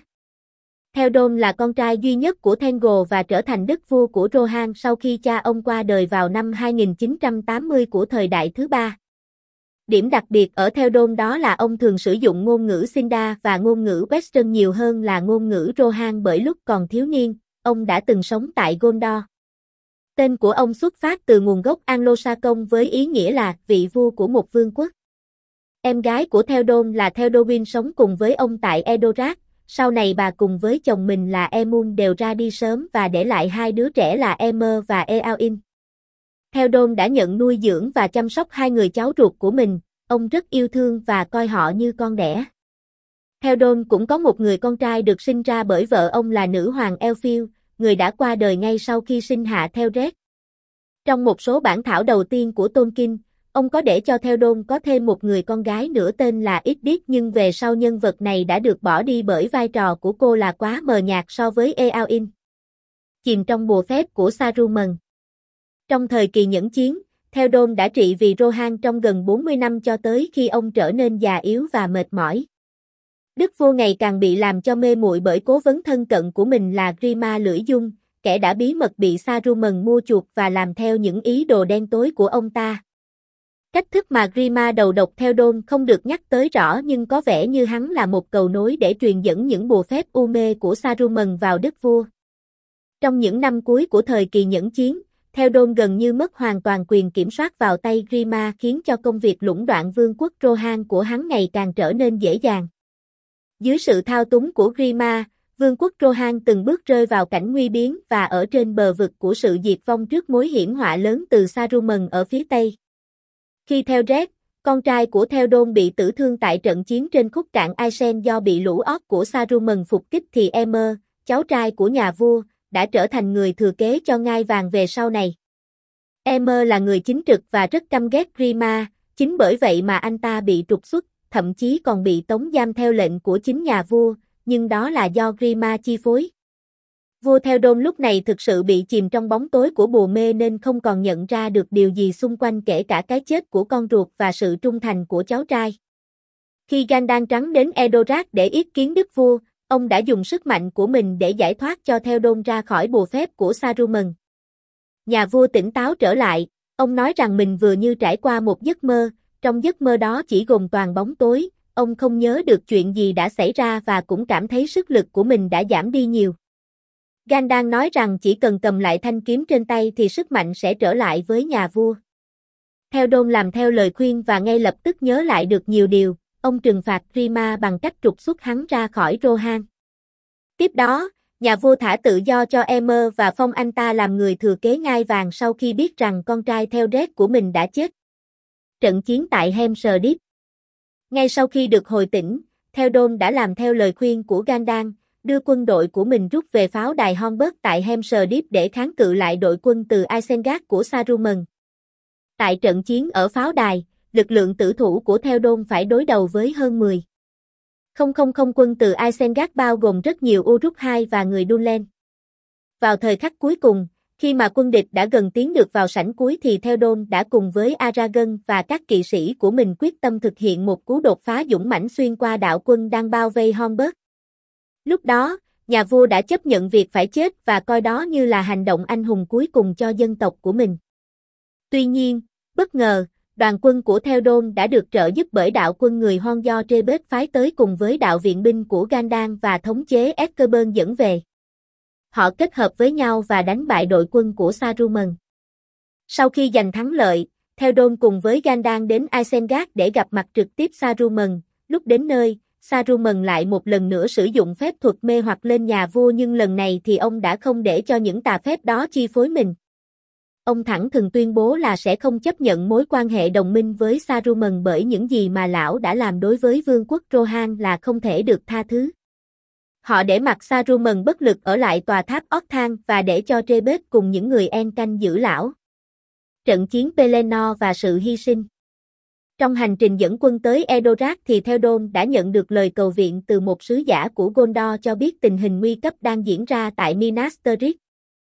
Theoden là con trai duy nhất của Thengel và trở thành đức vua của Rohan sau khi cha ông qua đời vào năm 2980 của thời đại thứ ba. Điểm đặc biệt ở Theoden đó là ông thường sử dụng ngôn ngữ Sindar và ngôn ngữ Western nhiều hơn là ngôn ngữ Rohan bởi lúc còn thiếu niên, ông đã từng sống tại Gondor. Tên của ông xuất phát từ nguồn gốc Anglo-Saxon với ý nghĩa là vị vua của một vương quốc. Em gái của Theoden là Theodorin sống cùng với ông tại Edoras, sau này bà cùng với chồng mình là Emun đều ra đi sớm và để lại hai đứa trẻ là Aemir và Eowyn. Theoden đã nhận nuôi dưỡng và chăm sóc hai người cháu ruột của mình, ông rất yêu thương và coi họ như con đẻ. Theoden cũng có một người con trai được sinh ra bởi vợ ông là nữ hoàng Elfil, người đã qua đời ngay sau khi sinh hạ Theoden. Trong một số bản thảo đầu tiên của Tolkien, ông có để cho Theoden có thêm một người con gái nữa tên là Ysdith nhưng về sau nhân vật này đã được bỏ đi bởi vai trò của cô là quá mờ nhạt so với Eowyn. Chìm trong bùa phép của Saruman. Trong thời kỳ nhẫn chiến, Theoden đã trị vì Rohan trong gần 40 năm cho tới khi ông trở nên già yếu và mệt mỏi. Đức vua ngày càng bị làm cho mê muội bởi cố vấn thân cận của mình là Grima Lưỡi Dung, kẻ đã bí mật bị Saruman mua chuộc và làm theo những ý đồ đen tối của ông ta. Cách thức mà Grima đầu độc Theoden không được nhắc tới rõ nhưng có vẻ như hắn là một cầu nối để truyền dẫn những bùa phép u mê của Saruman vào đức vua. Trong những năm cuối của thời kỳ nhẫn chiến, Theoden gần như mất hoàn toàn quyền kiểm soát vào tay Grima khiến cho công việc lũng đoạn vương quốc Rohan của hắn ngày càng trở nên dễ dàng. Dưới sự thao túng của Grima, vương quốc Rohan từng bước rơi vào cảnh nguy biến và ở trên bờ vực của sự diệt vong trước mối hiểm họa lớn từ Saruman ở phía Tây. Khi Theoden, con trai của Theoden bị tử thương tại trận chiến trên khúc cạn Aisen do bị lũ orc của Saruman phục kích thì Aemir, cháu trai của nhà vua, đã trở thành người thừa kế cho ngai vàng về sau này. Aemir là người chính trực và rất căm ghét Grima, chính bởi vậy mà anh ta bị trục xuất, thậm chí còn bị tống giam theo lệnh của chính nhà vua, nhưng đó là do Grima chi phối. Vua Theoden lúc này thực sự bị chìm trong bóng tối của bùa mê nên không còn nhận ra được điều gì xung quanh kể cả cái chết của con ruột và sự trung thành của cháu trai. Khi Gandalf trắng đến Edoras để yết kiến đức vua, ông đã dùng sức mạnh của mình để giải thoát cho Theoden ra khỏi bùa phép của Saruman. Nhà vua tỉnh táo trở lại, ông nói rằng mình vừa như trải qua một giấc mơ, trong giấc mơ đó chỉ gồm toàn bóng tối, ông không nhớ được chuyện gì đã xảy ra và cũng cảm thấy sức lực của mình đã giảm đi nhiều. Gandalf nói rằng chỉ cần cầm lại thanh kiếm trên tay thì sức mạnh sẽ trở lại với nhà vua. Theoden làm theo lời khuyên và ngay lập tức nhớ lại được nhiều điều, ông trừng phạt Grima bằng cách trục xuất hắn ra khỏi Rohan. Tiếp đó, nhà vua thả tự do cho Aemir và phong anh ta làm người thừa kế ngai vàng sau khi biết rằng con trai Theoden của mình đã chết. Trận chiến tại Helm's Deep. Ngay sau khi được hồi tỉnh, Theoden đã làm theo lời khuyên của Gandalf, đưa quân đội của mình rút về pháo đài Hornburg tại Helm's Deep để kháng cự lại đội quân từ Isengard của Saruman. Tại trận chiến ở pháo đài, lực lượng tử thủ của Theoden phải đối đầu với hơn 10,000 quân từ Isengard bao gồm rất nhiều Uruk-hai và người Dunlen. Vào thời khắc cuối cùng, khi mà quân địch đã gần tiến được vào sảnh cuối thì Theoden đã cùng với Aragorn và các kỵ sĩ của mình quyết tâm thực hiện một cú đột phá dũng mãnh xuyên qua đạo quân đang bao vây Hornburg. Lúc đó, nhà vua đã chấp nhận việc phải chết và coi đó như là hành động anh hùng cuối cùng cho dân tộc của mình. Tuy nhiên, bất ngờ, đoàn quân của Theoden đã được trợ giúp bởi đạo quân người Hon do Trebet phái tới cùng với đạo viện binh của Gandalf và thống chế Eskelburn dẫn về. Họ kết hợp với nhau và đánh bại đội quân của Saruman. Sau khi giành thắng lợi, Theoden cùng với Gandalf đến Isengard để gặp mặt trực tiếp Saruman. Lúc đến nơi, Saruman lại một lần nữa sử dụng phép thuật mê hoặc lên nhà vua nhưng lần này thì ông đã không để cho những tà phép đó chi phối mình. Ông thẳng thừng tuyên bố là sẽ không chấp nhận mối quan hệ đồng minh với Saruman bởi những gì mà lão đã làm đối với vương quốc Rohan là không thể được tha thứ. Họ để mặc Saruman bất lực ở lại tòa tháp Orthanc và để cho Trebet cùng những người En canh giữ lão. Trận chiến Pelennor và sự hy sinh. Trong hành trình dẫn quân tới Edoras thì Theoden đã nhận được lời cầu viện từ một sứ giả của Gondor cho biết tình hình nguy cấp đang diễn ra tại Minas Tirith.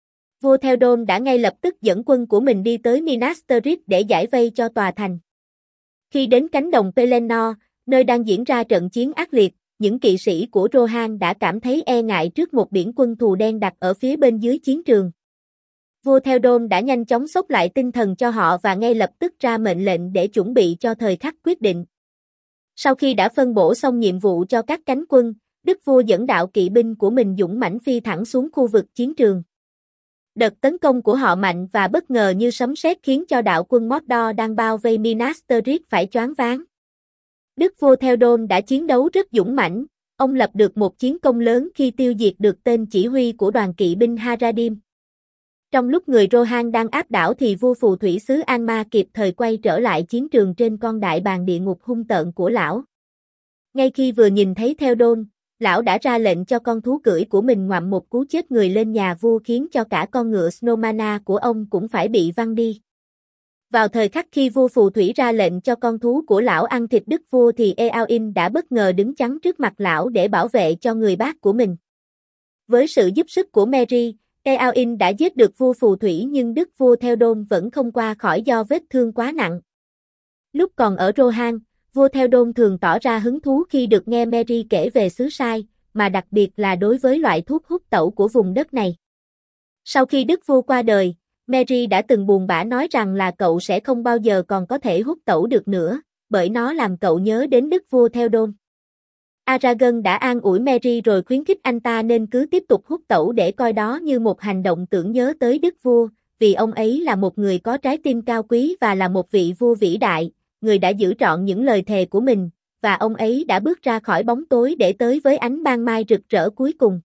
Vua Theoden đã ngay lập tức dẫn quân của mình đi tới Minas Tirith để giải vây cho tòa thành. Khi đến cánh đồng Pelennor, nơi đang diễn ra trận chiến ác liệt, những kỵ sĩ của Rohan đã cảm thấy e ngại trước một biển quân thù đen đặt ở phía bên dưới chiến trường. Vua Theoden đã nhanh chóng xốc lại tinh thần cho họ và ngay lập tức ra mệnh lệnh để chuẩn bị cho thời khắc quyết định. Sau khi đã phân bổ xong nhiệm vụ cho các cánh quân, đức vua dẫn đạo kỵ binh của mình dũng mãnh phi thẳng xuống khu vực chiến trường. Đợt tấn công của họ mạnh và bất ngờ như sấm sét khiến cho đạo quân Mordor đang bao vây Minas Tirith phải choáng váng. Đức vua Theoden đã chiến đấu rất dũng mãnh, ông lập được một chiến công lớn khi tiêu diệt được tên chỉ huy của đoàn kỵ binh Haradim. Trong lúc người Rohan đang áp đảo thì vua phù thủy xứ Angmar kịp thời quay trở lại chiến trường trên con đại bàng địa ngục hung tợn của lão. Ngay khi vừa nhìn thấy Theoden, lão đã ra lệnh cho con thú cưỡi của mình ngoạm một cú chết người lên nhà vua khiến cho cả con ngựa Snowmana của ông cũng phải bị văng đi. Vào thời khắc khi vua phù thủy ra lệnh cho con thú của lão ăn thịt đức vua thì Eowyn đã bất ngờ đứng chắn trước mặt lão để bảo vệ cho người bác của mình. Với sự giúp sức của Merry, Eowyn đã giết được vua phù thủy nhưng đức vua Theoden vẫn không qua khỏi do vết thương quá nặng. Lúc còn ở Rohan, vua Theoden thường tỏ ra hứng thú khi được nghe Merry kể về xứ Sai, mà đặc biệt là đối với loại thuốc hút tẩu của vùng đất này. Sau khi đức vua qua đời, Merry đã từng buồn bã nói rằng là cậu sẽ không bao giờ còn có thể hút tẩu được nữa, bởi nó làm cậu nhớ đến đức vua Theoden. Aragorn đã an ủi Merry rồi khuyến khích anh ta nên cứ tiếp tục hút tẩu để coi đó như một hành động tưởng nhớ tới đức vua, vì ông ấy là một người có trái tim cao quý và là một vị vua vĩ đại, người đã giữ trọn những lời thề của mình, và ông ấy đã bước ra khỏi bóng tối để tới với ánh ban mai rực rỡ cuối cùng.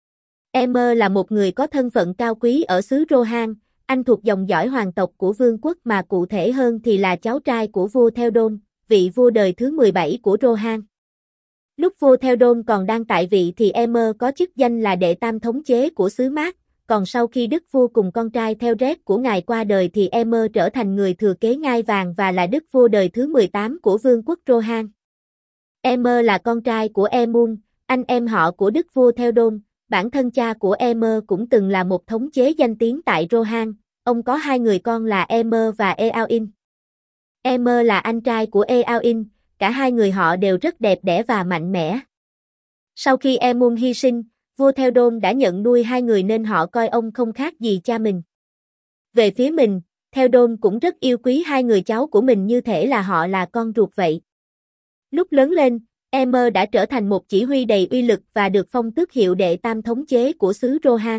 Emer là một người có thân phận cao quý ở xứ Rohan, anh thuộc dòng dõi hoàng tộc của vương quốc mà cụ thể hơn thì là cháu trai của vua Theoden, vị vua đời thứ 17 của Rohan. Lúc vua Theoden còn đang tại vị thì Emer có chức danh là đệ tam thống chế của xứ Mát, còn sau khi đức vua cùng con trai Theored của ngài qua đời thì Emer trở thành người thừa kế ngai vàng và là đức vua đời thứ 18 của vương quốc Rohan. Emer là con trai của Emun, anh em họ của đức vua Theoden, bản thân cha của Emer cũng từng là một thống chế danh tiếng tại Rohan, ông có hai người con là Emer và Eowyn. Emer là anh trai của Eowyn, cả hai người họ đều rất đẹp đẽ và mạnh mẽ. Sau khi Emun hy sinh, vua Theoden đã nhận nuôi hai người nên họ coi ông không khác gì cha mình. Về phía mình, Theoden cũng rất yêu quý hai người cháu của mình như thể là họ là con ruột vậy. Lúc lớn lên, Emer đã trở thành một chỉ huy đầy uy lực và được phong tước hiệu đệ tam thống chế của xứ Rohan.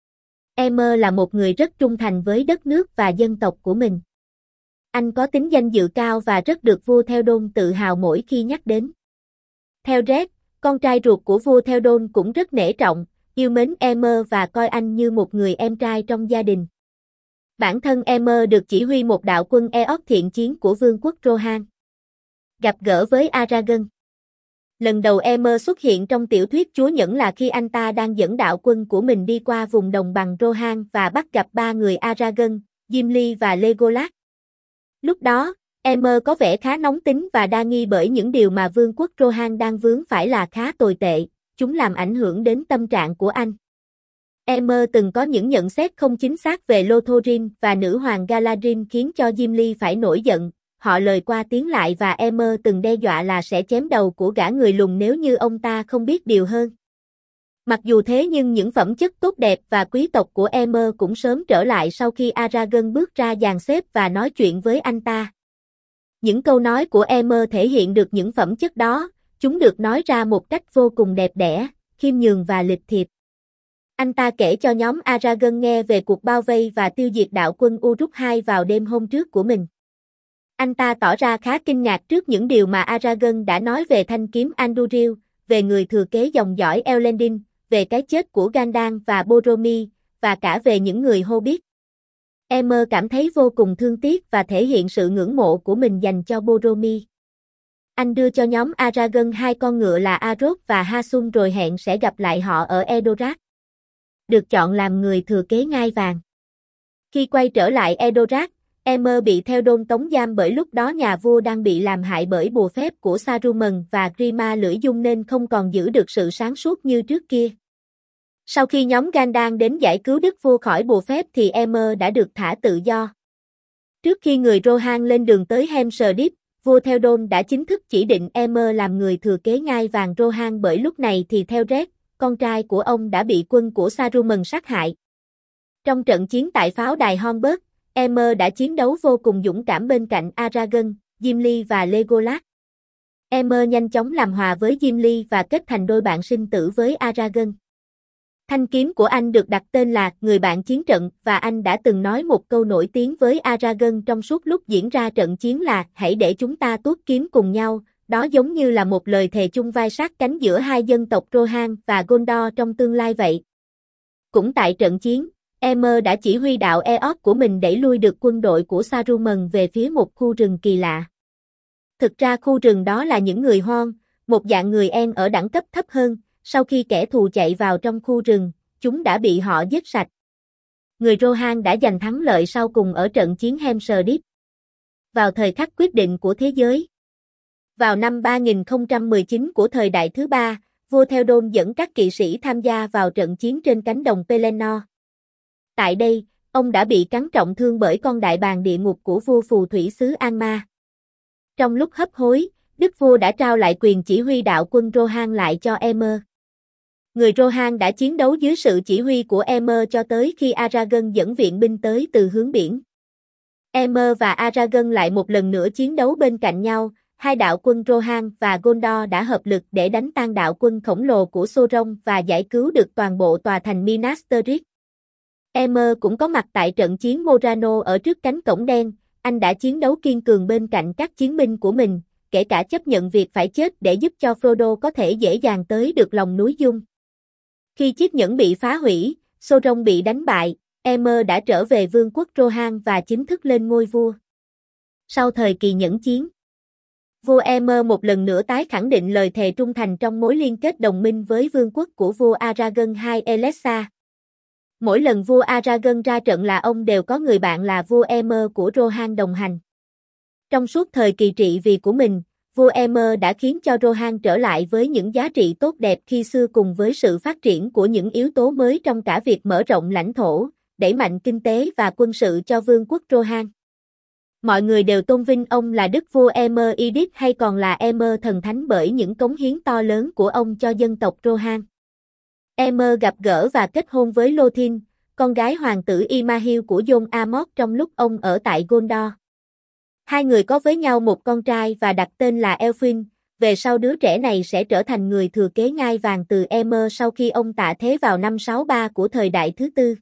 Emer là một người rất trung thành với đất nước và dân tộc của mình. Anh có tính danh dự cao và rất được vua Theoden tự hào mỗi khi nhắc đến. Theored, con trai ruột của vua Theoden cũng rất nể trọng, yêu mến Emer và coi anh như một người em trai trong gia đình. Bản thân Emer được chỉ huy một đạo quân Eoth thiện chiến của vương quốc Rohan. Gặp gỡ với Aragorn. Lần đầu Emer xuất hiện trong tiểu thuyết Chúa Nhẫn là khi anh ta đang dẫn đạo quân của mình đi qua vùng đồng bằng Rohan và bắt gặp ba người Aragorn, Gimli và Legolas. Lúc đó, Emer có vẻ khá nóng tính và đa nghi bởi những điều mà vương quốc Rohan đang vướng phải là khá tồi tệ, chúng làm ảnh hưởng đến tâm trạng của anh. Emer từng có những nhận xét không chính xác về Lothorin và nữ hoàng Galadriel khiến cho Gimli phải nổi giận, họ lời qua tiếng lại và Emer từng đe dọa là sẽ chém đầu của gã người lùn nếu như ông ta không biết điều hơn. Mặc dù thế nhưng những phẩm chất tốt đẹp và quý tộc của Emer cũng sớm trở lại sau khi Aragorn bước ra dàn xếp và nói chuyện với anh ta. Những câu nói của Emer thể hiện được những phẩm chất đó, chúng được nói ra một cách vô cùng đẹp đẽ, khiêm nhường và lịch thiệp. Anh ta kể cho nhóm Aragorn nghe về cuộc bao vây và tiêu diệt đạo quân Uruk-hai vào đêm hôm trước của mình. Anh ta tỏ ra khá kinh ngạc trước những điều mà Aragorn đã nói về thanh kiếm Andúril, về người thừa kế dòng dõi Elendil, về cái chết của Gandalf và Boromir, và cả về những người Hobbit. Emer cảm thấy vô cùng thương tiếc và thể hiện sự ngưỡng mộ của mình dành cho Boromir. Anh đưa cho nhóm Aragorn hai con ngựa là Arok và Hassun rồi hẹn sẽ gặp lại họ ở Edoras. Được chọn làm người thừa kế ngai vàng. Khi quay trở lại Edoras, Emer bị Theoden tống giam bởi lúc đó nhà vua đang bị làm hại bởi bùa phép của Saruman và Grima lưỡi dung nên không còn giữ được sự sáng suốt như trước kia. Sau khi nhóm Gandalf đến giải cứu đức vua khỏi bùa phép thì Aemir đã được thả tự do. Trước khi người Rohan lên đường tới Helm's Deep, vua Theoden đã chính thức chỉ định Aemir làm người thừa kế ngai vàng Rohan, bởi lúc này thì Theoden, con trai của ông đã bị quân của Saruman sát hại. Trong trận chiến tại pháo đài Hornburg, Aemir đã chiến đấu vô cùng dũng cảm bên cạnh Aragorn, Gimli và Legolas. Aemir nhanh chóng làm hòa với Gimli và kết thành đôi bạn sinh tử với Aragorn. Thanh kiếm của anh được đặt tên là Người bạn chiến trận, và anh đã từng nói một câu nổi tiếng với Aragorn trong suốt lúc diễn ra trận chiến là hãy để chúng ta tuốt kiếm cùng nhau, đó giống như là một lời thề chung vai sát cánh giữa hai dân tộc Rohan và Gondor trong tương lai vậy. Cũng tại trận chiến, Aemir đã chỉ huy đạo Eoth của mình đẩy lui được quân đội của Saruman về phía một khu rừng kỳ lạ. Thực ra khu rừng đó là những người Hoang, một dạng người En ở đẳng cấp thấp hơn. Sau khi kẻ thù chạy vào trong khu rừng, chúng đã bị họ giết sạch. Người Rohan đã giành thắng lợi sau cùng ở trận chiến Helm's Deep. Vào thời khắc quyết định của thế giới. Vào năm 3019 của thời đại thứ ba, vua Theoden dẫn các kỵ sĩ tham gia vào trận chiến trên cánh đồng Pelennor. Tại đây, ông đã bị cắn trọng thương bởi con đại bàng địa ngục của vua phù thủy xứ Angmar. Trong lúc hấp hối, đức vua đã trao lại quyền chỉ huy đạo quân Rohan lại cho Aemir. Người Rohan đã chiến đấu dưới sự chỉ huy của Aemir cho tới khi Aragorn dẫn viện binh tới từ hướng biển. Aemir và Aragorn lại một lần nữa chiến đấu bên cạnh nhau, hai đạo quân Rohan và Gondor đã hợp lực để đánh tan đạo quân khổng lồ của Sauron và giải cứu được toàn bộ tòa thành Minas Tirith. Aemir cũng có mặt tại trận chiến Morano ở trước cánh cổng đen, anh đã chiến đấu kiên cường bên cạnh các chiến binh của mình, kể cả chấp nhận việc phải chết để giúp cho Frodo có thể dễ dàng tới được lòng núi Dung. Khi chiếc nhẫn bị phá hủy, Sauron bị đánh bại, Aemir đã trở về vương quốc Rohan và chính thức lên ngôi vua. Sau thời kỳ nhẫn chiến, vua Aemir một lần nữa tái khẳng định lời thề trung thành trong mối liên kết đồng minh với vương quốc của vua Aragorn II Elessar. Mỗi lần vua Aragorn ra trận là ông đều có người bạn là vua Aemir của Rohan đồng hành. Trong suốt thời kỳ trị vì của mình, vua Aemir đã khiến cho Rohan trở lại với những giá trị tốt đẹp khi xưa cùng với sự phát triển của những yếu tố mới trong cả việc mở rộng lãnh thổ, đẩy mạnh kinh tế và quân sự cho vương quốc Rohan. Mọi người đều tôn vinh ông là đức vua Aemir Idris hay còn là Aemir thần thánh bởi những cống hiến to lớn của ông cho dân tộc Rohan. Aemir gặp gỡ và kết hôn với Lothin, con gái hoàng tử Imahil của Jon Amok trong lúc ông ở tại Gondor. Hai người có với nhau một con trai và đặt tên là Elfyn, về sau đứa trẻ này sẽ trở thành người thừa kế ngai vàng từ Aemir sau khi ông tạ thế vào năm 63 của thời đại thứ tư.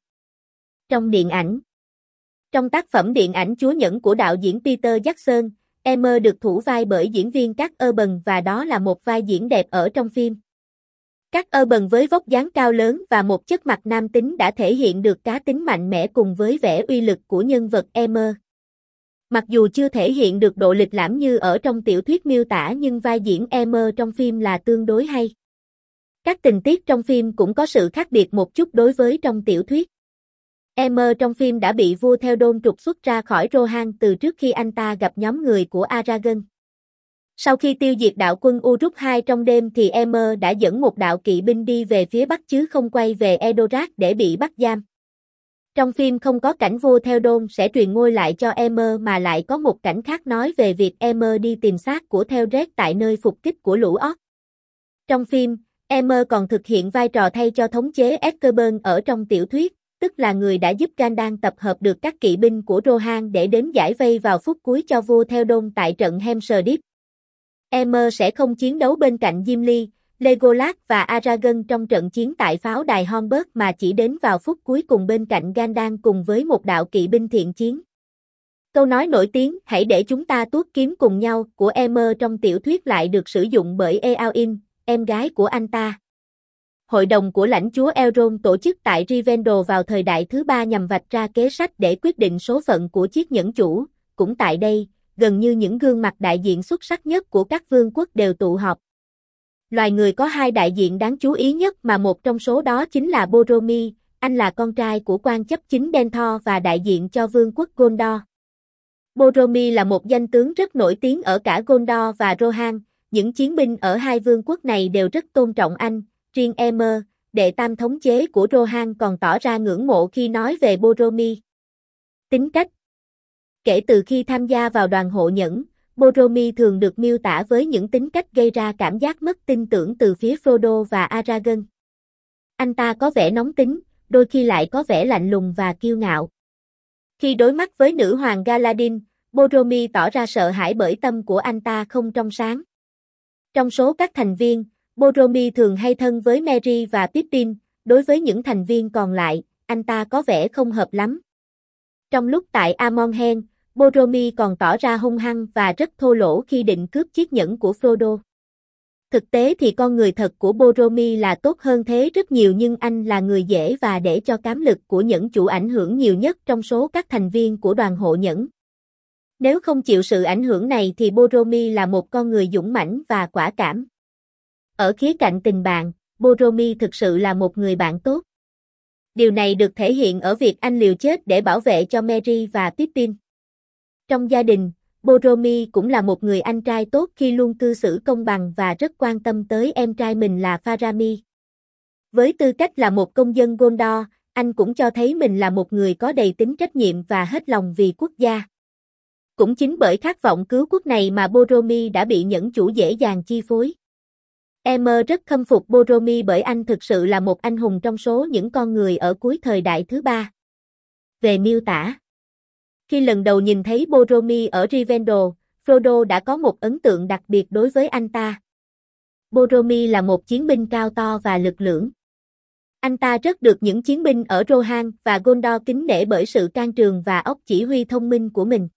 Trong tác phẩm điện ảnh Chúa Nhẫn của đạo diễn Peter Jackson, Aemir được thủ vai bởi diễn viên Karl Urban và đó là một vai diễn đẹp ở trong phim. Karl Urban với vóc dáng cao lớn và một chất mặt nam tính đã thể hiện được cá tính mạnh mẽ cùng với vẻ uy lực của nhân vật Aemir. Mặc dù chưa thể hiện được độ lịch lãm như ở trong tiểu thuyết miêu tả nhưng vai diễn Aemir trong phim là tương đối hay. Các tình tiết trong phim cũng có sự khác biệt một chút đối với trong tiểu thuyết. Aemir trong phim đã bị vua Theoden trục xuất ra khỏi Rohan từ trước khi anh ta gặp nhóm người của Aragorn. Sau khi tiêu diệt đạo quân Uruk-hai trong đêm thì Aemir đã dẫn một đạo kỵ binh đi về phía bắc chứ không quay về Edoras để bị bắt giam. Trong phim không có cảnh vua Theoden sẽ truyền ngôi lại cho Aemir mà lại có một cảnh khác nói về việc Aemir đi tìm xác của Theoden tại nơi phục kích của lũ Orc. Trong phim, Aemir còn thực hiện vai trò thay cho thống chế Eskelburn ở trong tiểu thuyết, tức là người đã giúp Gandalf tập hợp được các kỵ binh của Rohan để đến giải vây vào phút cuối cho vua Theoden tại trận Helm's Deep. Aemir sẽ không chiến đấu bên cạnh Gimli, Legolas và Aragorn trong trận chiến tại pháo đài Hornburg mà chỉ đến vào phút cuối cùng bên cạnh Gandalf cùng với một đạo kỵ binh thiện chiến. Câu nói nổi tiếng "hãy để chúng ta tuốt kiếm cùng nhau" của Aemir trong tiểu thuyết lại được sử dụng bởi Eowyn, em gái của anh ta. Hội đồng của lãnh chúa Elrond tổ chức tại Rivendell vào thời đại thứ ba nhằm vạch ra kế sách để quyết định số phận của chiếc nhẫn chủ. Cũng tại đây, gần như những gương mặt đại diện xuất sắc nhất của các vương quốc đều tụ họp. Loài người có hai đại diện đáng chú ý nhất mà một trong số đó chính là Boromir, anh là con trai của quan chấp chính Denethor và đại diện cho vương quốc Gondor. Boromir là một danh tướng rất nổi tiếng ở cả Gondor và Rohan, những chiến binh ở hai vương quốc này đều rất tôn trọng anh, riêng Aemir, đệ tam thống chế của Rohan còn tỏ ra ngưỡng mộ khi nói về Boromir. Tính cách. Kể từ khi tham gia vào đoàn hộ nhẫn, Boromir thường được miêu tả với những tính cách gây ra cảm giác mất tin tưởng từ phía Frodo và Aragorn. Anh ta có vẻ nóng tính, đôi khi lại có vẻ lạnh lùng và kiêu ngạo. Khi đối mặt với nữ hoàng Galadin, Boromir tỏ ra sợ hãi bởi tâm của anh ta không trong sáng. Trong số các thành viên, Boromir thường hay thân với Merry và Pippin, đối với những thành viên còn lại, anh ta có vẻ không hợp lắm. Trong lúc tại Amon Hen, Boromir còn tỏ ra hung hăng và rất thô lỗ khi định cướp chiếc nhẫn của Frodo. Thực tế thì con người thật của Boromir là tốt hơn thế rất nhiều, nhưng anh là người dễ và để cho cám lực của nhẫn chủ ảnh hưởng nhiều nhất trong số các thành viên của đoàn hộ nhẫn. Nếu không chịu sự ảnh hưởng này thì Boromir là một con người dũng mãnh và quả cảm. Ở khía cạnh tình bạn, Boromir thực sự là một người bạn tốt. Điều này được thể hiện ở việc anh liều chết để bảo vệ cho Merry và Pippin. Trong gia đình, Boromir cũng là một người anh trai tốt khi luôn cư xử công bằng và rất quan tâm tới em trai mình là Faramir. Với tư cách là một công dân Gondor, anh cũng cho thấy mình là một người có đầy tính trách nhiệm và hết lòng vì quốc gia. Cũng chính bởi khát vọng cứu quốc này mà Boromir đã bị nhẫn chủ dễ dàng chi phối. Emmer rất khâm phục Boromir bởi anh thực sự là một anh hùng trong số những con người ở cuối thời đại thứ ba. Về miêu tả. Khi lần đầu nhìn thấy Boromir ở Rivendell, Frodo đã có một ấn tượng đặc biệt đối với anh ta. Boromir là một chiến binh cao to và lực lưỡng. Anh ta rất được những chiến binh ở Rohan và Gondor kính nể bởi sự can trường và óc chỉ huy thông minh của mình.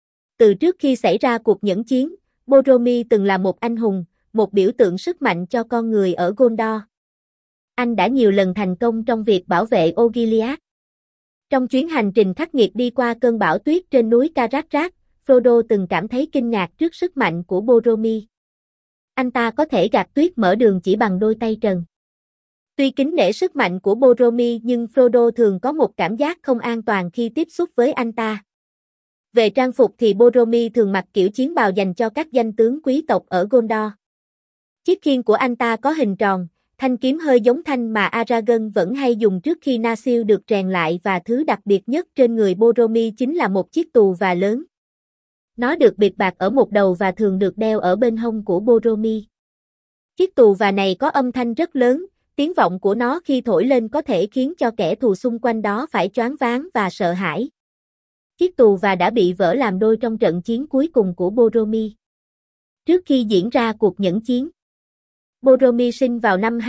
Từ trước khi xảy ra cuộc nhẫn chiến, Boromir từng là một anh hùng, một biểu tượng sức mạnh cho con người ở Gondor. Anh đã nhiều lần thành công trong việc bảo vệ Osgiliath. Trong chuyến hành trình khắc nghiệt đi qua cơn bão tuyết trên núi Caragrak, Frodo từng cảm thấy kinh ngạc trước sức mạnh của Boromir. Anh ta có thể gạt tuyết mở đường chỉ bằng đôi tay trần. Tuy kính nể sức mạnh của Boromir nhưng Frodo thường có một cảm giác không an toàn khi tiếp xúc với anh ta. Về trang phục thì Boromir thường mặc kiểu chiến bào dành cho các danh tướng quý tộc ở Gondor. Chiếc khiên của anh ta có hình tròn, thanh kiếm hơi giống thanh mà Aragorn vẫn hay dùng trước khi Narsil được rèn lại, và thứ đặc biệt nhất trên người Boromir chính là một chiếc tù và lớn. Nó được bịt bạc ở một đầu và thường được đeo ở bên hông của Boromir. Chiếc tù và này có âm thanh rất lớn, tiếng vọng của nó khi thổi lên có thể khiến cho kẻ thù xung quanh đó phải choáng váng và sợ hãi. Chiếc tù và đã bị vỡ làm đôi trong trận chiến cuối cùng của Boromir. Trước khi diễn ra cuộc nhẫn chiến, Boromir sinh vào năm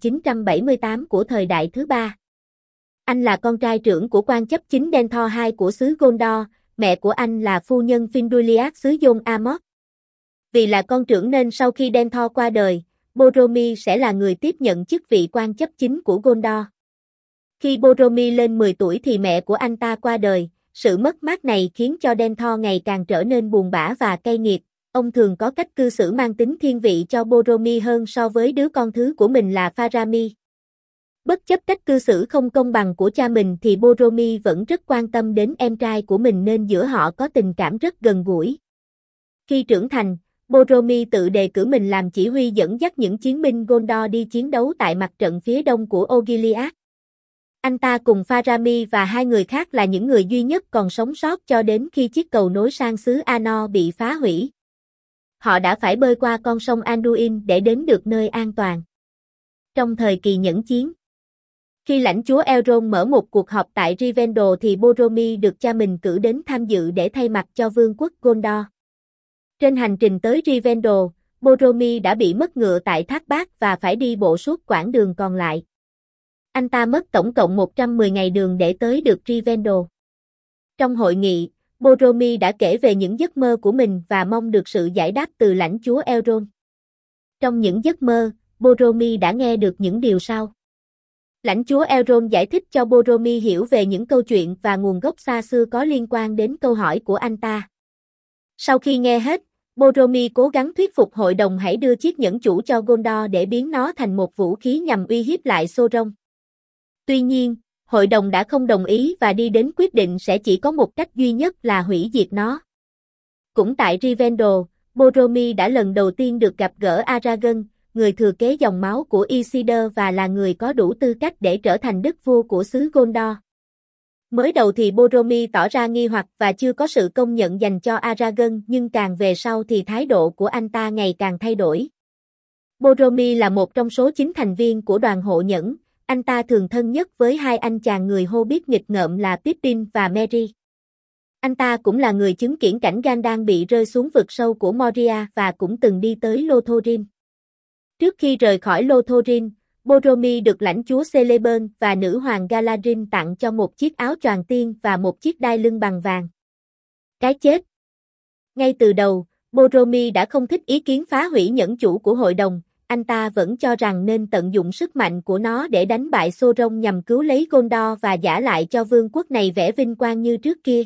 2978 của thời đại thứ ba. Anh là con trai trưởng của quan chấp chính Denethor II của xứ Gondor, mẹ của anh là phu nhân Finduilath xứ Dôn Amok. Vì là con trưởng nên sau khi Denethor qua đời, Boromir sẽ là người tiếp nhận chức vị quan chấp chính của Gondor. Khi Boromir lên 10 tuổi thì mẹ của anh ta qua đời, sự mất mát này khiến cho Denethor ngày càng trở nên buồn bã và cay nghiệt. Ông thường có cách cư xử mang tính thiên vị cho Boromir hơn so với đứa con thứ của mình là Faramir. Bất chấp cách cư xử không công bằng của cha mình thì Boromir vẫn rất quan tâm đến em trai của mình nên giữa họ có tình cảm rất gần gũi. Khi trưởng thành, Boromir tự đề cử mình làm chỉ huy dẫn dắt những chiến binh Gondor đi chiến đấu tại mặt trận phía đông của Osgiliath. Anh ta cùng Faramir và hai người khác là những người duy nhất còn sống sót cho đến khi chiếc cầu nối sang xứ Arnor bị phá hủy. Họ đã phải bơi qua con sông Anduin để đến được nơi an toàn. Trong thời kỳ nhẫn chiến, khi lãnh chúa Elrond mở một cuộc họp tại Rivendell thì Boromir được cha mình cử đến tham dự để thay mặt cho vương quốc Gondor. Trên hành trình tới Rivendell, Boromir đã bị mất ngựa tại Thác Bát và phải đi bộ suốt quãng đường còn lại. Anh ta mất tổng cộng 110 ngày đường để tới được Rivendell. Trong hội nghị, Boromir đã kể về những giấc mơ của mình và mong được sự giải đáp từ lãnh chúa Elrond. Trong những giấc mơ, Boromir đã nghe được những điều sau. Lãnh chúa Elrond giải thích cho Boromir hiểu về những câu chuyện và nguồn gốc xa xưa có liên quan đến câu hỏi của anh ta. Sau khi nghe hết, Boromir cố gắng thuyết phục hội đồng hãy đưa chiếc nhẫn chủ cho Gondor để biến nó thành một vũ khí nhằm uy hiếp lại Sauron. Tuy nhiên, hội đồng đã không đồng ý và đi đến quyết định sẽ chỉ có một cách duy nhất là hủy diệt nó. Cũng tại Rivendell, Boromir đã lần đầu tiên được gặp gỡ Aragorn, người thừa kế dòng máu của Isildur và là người có đủ tư cách để trở thành đức vua của xứ Gondor. Mới đầu thì Boromir tỏ ra nghi hoặc và chưa có sự công nhận dành cho Aragorn, nhưng càng về sau thì thái độ của anh ta ngày càng thay đổi. Boromir là một trong số 9 thành viên của đoàn hộ nhẫn, anh ta thường thân nhất với hai anh chàng người Hobbit nghịch ngợm là Pippin và Merry. Anh ta cũng là người chứng kiến cảnh Gandalf bị rơi xuống vực sâu của Moria và cũng từng đi tới Lothlórien. Trước khi rời khỏi Lothlórien, Boromir được lãnh chúa Celeborn và nữ hoàng Galadriel tặng cho một chiếc áo choàng tiên và một chiếc đai lưng bằng vàng. Cái chết. Ngay từ đầu, Boromir đã không thích ý kiến phá hủy nhẫn chủ của hội đồng, anh ta vẫn cho rằng nên tận dụng sức mạnh của nó để đánh bại Sauron nhằm cứu lấy Gondor và trả lại cho vương quốc này vẻ vinh quang như trước kia.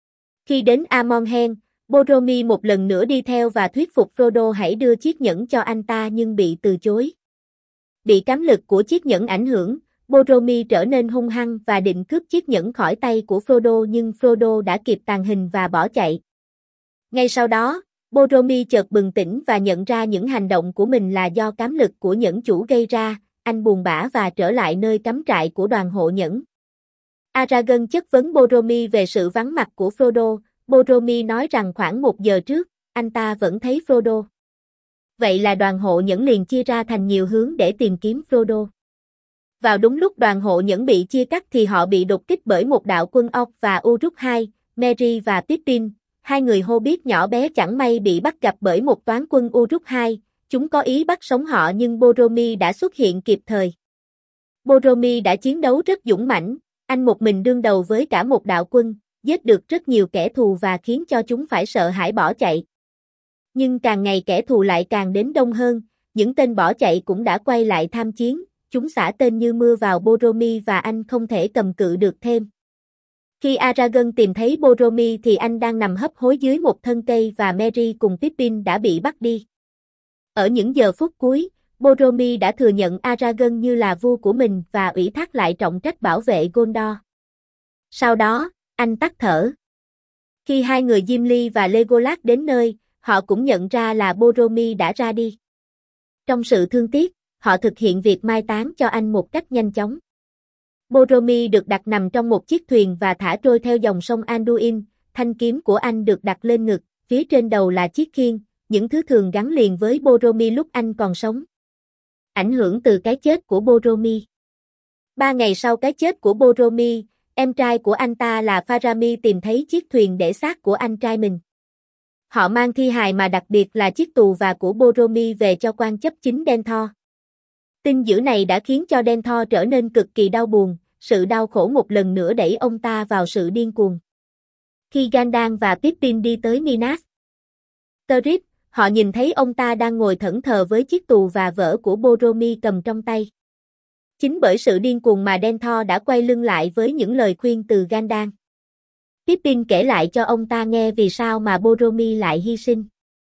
Khi đến Amon Hen, Boromir một lần nữa đi theo và thuyết phục Frodo hãy đưa chiếc nhẫn cho anh ta nhưng bị từ chối. Bị cám lực của chiếc nhẫn ảnh hưởng, Boromir trở nên hung hăng và định cướp chiếc nhẫn khỏi tay của Frodo nhưng Frodo đã kịp tàng hình và bỏ chạy. Ngay sau đó, Boromir chợt bừng tỉnh và nhận ra những hành động của mình là do cám lực của nhẫn chủ gây ra, anh buồn bã và trở lại nơi cắm trại của đoàn hộ nhẫn. Aragorn chất vấn Boromir về sự vắng mặt của Frodo, Boromir nói rằng khoảng 1 giờ trước, anh ta vẫn thấy Frodo. Vậy là đoàn hộ nhẫn liền chia ra thành nhiều hướng để tìm kiếm Frodo. Vào đúng lúc đoàn hộ nhẫn bị chia cắt thì họ bị đột kích bởi một đạo quân Orc và Uruk-hai, Merry và Pippin, hai người Hobbit nhỏ bé chẳng may bị bắt gặp bởi một toán quân Uruk-hai, chúng có ý bắt sống họ nhưng Boromir đã xuất hiện kịp thời. Boromir đã chiến đấu rất dũng mãnh, anh một mình đương đầu với cả một đạo quân, giết được rất nhiều kẻ thù và khiến cho chúng phải sợ hãi bỏ chạy. Nhưng càng ngày kẻ thù lại càng đến đông hơn, những tên bỏ chạy cũng đã quay lại tham chiến, chúng xả tên như mưa vào Boromir và anh không thể cầm cự được thêm. Khi Aragorn tìm thấy Boromir thì anh đang nằm hấp hối dưới một thân cây và Merry cùng Pippin đã bị bắt đi. Ở những giờ phút cuối, Boromir đã thừa nhận Aragorn như là vua của mình và ủy thác lại trọng trách bảo vệ Gondor. Sau đó, anh tắt thở. Khi hai người Gimli và Legolas đến nơi, họ cũng nhận ra là Boromir đã ra đi. Trong sự thương tiếc, họ thực hiện việc mai táng cho anh một cách nhanh chóng. Boromir được đặt nằm trong một chiếc thuyền và thả trôi theo dòng sông Anduin, thanh kiếm của anh được đặt lên ngực, phía trên đầu là chiếc khiên, những thứ thường gắn liền với Boromir lúc anh còn sống. Ảnh hưởng từ cái chết của Boromir. 3 ngày sau cái chết của Boromir, em trai của anh ta là Faramir tìm thấy chiếc thuyền để xác của anh trai mình. Họ mang thi hài mà đặc biệt là chiếc tù và của Boromir về cho quan chấp chính Denethor. Tin dữ này đã khiến cho Denethor trở nên cực kỳ đau buồn, sự đau khổ một lần nữa đẩy ông ta vào sự điên cuồng. Khi Gandalf và Pippin đi tới Minas Tirith, họ nhìn thấy ông ta đang ngồi thẫn thờ với chiếc tù và vỡ của Boromir cầm trong tay. Chính bởi sự điên cuồng mà Denethor đã quay lưng lại với những lời khuyên từ Gandalf. Pippin kể lại cho ông ta nghe vì sao mà Boromir lại hy sinh.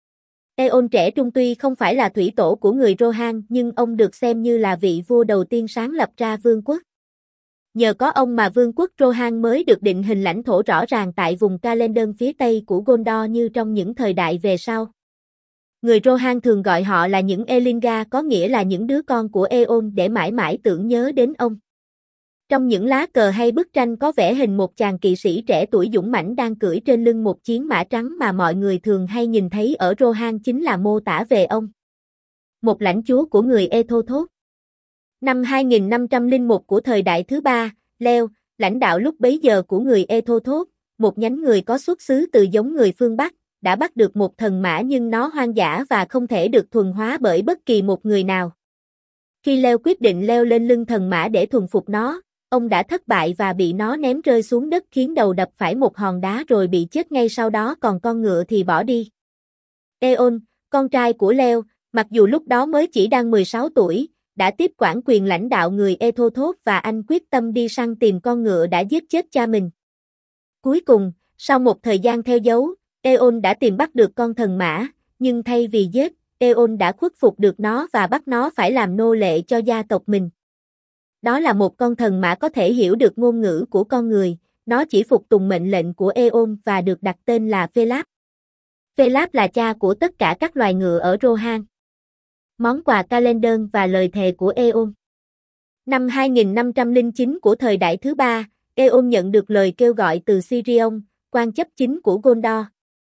Eon trẻ trung tuy không phải là thủy tổ của người Rohan nhưng ông được xem như là vị vua đầu tiên sáng lập ra vương quốc. Nhờ có ông mà vương quốc Rohan mới được định hình lãnh thổ rõ ràng tại vùng Caledon phía tây của Gondor như trong những thời đại về sau. Người Rohan thường gọi họ là những Elingar có nghĩa là những đứa con của Eon để mãi mãi tưởng nhớ đến ông. Trong những lá cờ hay bức tranh có vẽ hình một chàng kỵ sĩ trẻ tuổi dũng mãnh đang cưỡi trên lưng một chiến mã trắng mà mọi người thường hay nhìn thấy ở Rohan chính là mô tả về ông. Một lãnh chúa của người Ethothốt. Năm 2501 của thời đại thứ ba, Leo, lãnh đạo lúc bấy giờ của người Ethothốt, một nhánh người có xuất xứ từ giống người phương Bắc, đã bắt được một thần mã nhưng nó hoang dã và không thể được thuần hóa bởi bất kỳ một người nào. Khi Leo quyết định leo lên lưng thần mã để thuần phục nó, ông đã thất bại và bị nó ném rơi xuống đất khiến đầu đập phải một hòn đá rồi bị chết ngay sau đó còn con ngựa thì bỏ đi. Eon, con trai của Leo, mặc dù lúc đó mới chỉ đang 16 tuổi, đã tiếp quản quyền lãnh đạo người Ethothốt và anh quyết tâm đi săn tìm con ngựa đã giết chết cha mình. Cuối cùng, sau một thời gian theo dấu, Eon đã tìm bắt được con thần mã, nhưng thay vì giết, Eon đã khuất phục được nó và bắt nó phải làm nô lệ cho gia tộc mình. Đó là một con thần mã có thể hiểu được ngôn ngữ của con người, nó chỉ phục tùng mệnh lệnh của Eon và được đặt tên là Felap. Felap là cha của tất cả các loài ngựa ở Rohan. Món quà calendar và lời thề của Aeon. Năm 2509 của thời đại thứ ba, Aeon nhận được lời kêu gọi từ Sirion, quan chấp chính của Gondor.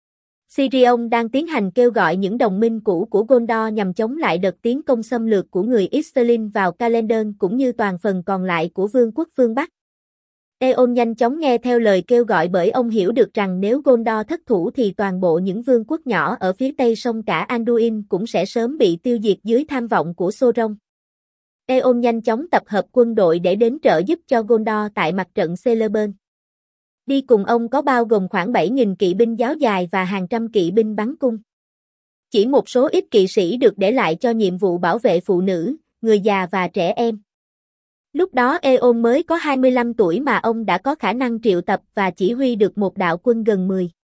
Sirion đang tiến hành kêu gọi những đồng minh cũ của Gondor nhằm chống lại đợt tiến công xâm lược của người Isserlin vào Calendar cũng như toàn phần còn lại của vương quốc phương Bắc. Aeon nhanh chóng nghe theo lời kêu gọi bởi ông hiểu được rằng nếu Gondor thất thủ thì toàn bộ những vương quốc nhỏ ở phía tây sông cả Anduin cũng sẽ sớm bị tiêu diệt dưới tham vọng của Sauron. Aeon nhanh chóng tập hợp quân đội để đến trợ giúp cho Gondor tại mặt trận Celeburn. Đi cùng ông có bao gồm khoảng 7.000 kỵ binh giáo dài và hàng trăm kỵ binh bắn cung. Chỉ một số ít kỵ sĩ được để lại cho nhiệm vụ bảo vệ phụ nữ, người già và trẻ em. Lúc đó Aeon mới có 25 tuổi mà ông đã có khả năng triệu tập và chỉ huy được một đạo quân gần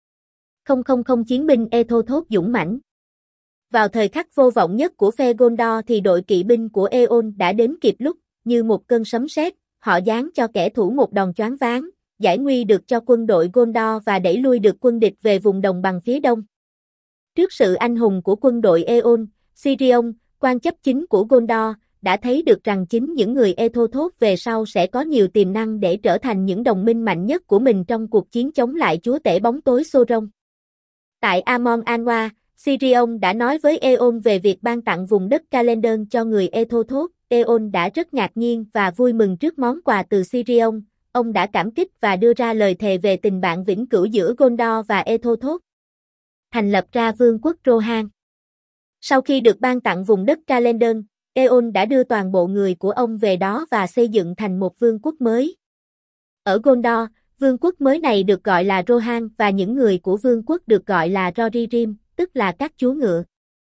10,000 chiến binh Ethothốt dũng mãnh. Vào thời khắc vô vọng nhất của phe Gondor thì đội kỵ binh của Aeon đã đến kịp lúc, như một cơn sấm sét, họ giáng cho kẻ thủ một đòn choáng váng, giải nguy được cho quân đội Gondor và đẩy lui được quân địch về vùng đồng bằng phía đông. Trước sự anh hùng của quân đội Aeon, Sirion, quan chấp chính của Gondor, đã thấy được rằng chính những người Ethothốt về sau sẽ có nhiều tiềm năng để trở thành những đồng minh mạnh nhất của mình trong cuộc chiến chống lại chúa tể bóng tối Sauron. Tại Amon Anwa, Sirion đã nói với Aeon về việc ban tặng vùng đất Calendar cho người Ethothốt. Aeon đã rất ngạc nhiên và vui mừng trước món quà từ Sirion. Ông đã cảm kích và đưa ra lời thề về tình bạn vĩnh cửu giữa Gondor và Ethothốt. Thành lập ra vương quốc Rohan. Sau khi được ban tặng vùng đất Calendar, Aeon đã đưa toàn bộ người của ông về đó và xây dựng thành một vương quốc mới. Ở Gondor, vương quốc mới này được gọi là Rohan và những người của vương quốc được gọi là Rohirrim, tức là các chúa ngựa.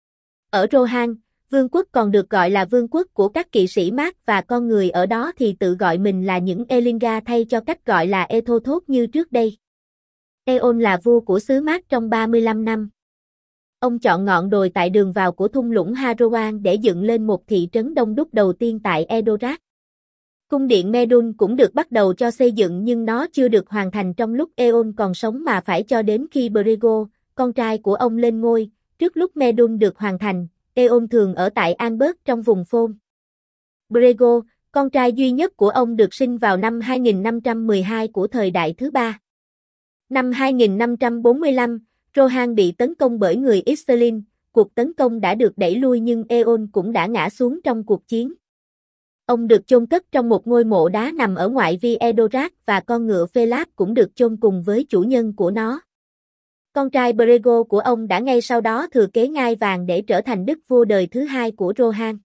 Ở Rohan, vương quốc còn được gọi là vương quốc của các kỵ sĩ mát và con người ở đó thì tự gọi mình là những Elinga thay cho cách gọi là Ethothốt như trước đây. Aeon là vua của xứ mát trong 35 năm. Ông chọn ngọn đồi tại đường vào của thung lũng Harrowan để dựng lên một thị trấn đông đúc đầu tiên tại Edoras. Cung điện Medun cũng được bắt đầu cho xây dựng nhưng nó chưa được hoàn thành trong lúc Aeon còn sống mà phải cho đến khi Brego, con trai của ông lên ngôi. Trước lúc Medun được hoàn thành, Aeon thường ở tại Anberg trong vùng Phôn. Brego, con trai duy nhất của ông được sinh vào năm 2512 của thời đại thứ ba. Năm 2545, Rohan bị tấn công bởi người Isserlin, cuộc tấn công đã được đẩy lui nhưng Aeon cũng đã ngã xuống trong cuộc chiến. Ông được chôn cất trong một ngôi mộ đá nằm ở ngoại vi Edoras và con ngựa Phelap cũng được chôn cùng với chủ nhân của nó. Con trai Brego của ông đã ngay sau đó thừa kế ngai vàng để trở thành đức vua đời thứ hai của Rohan.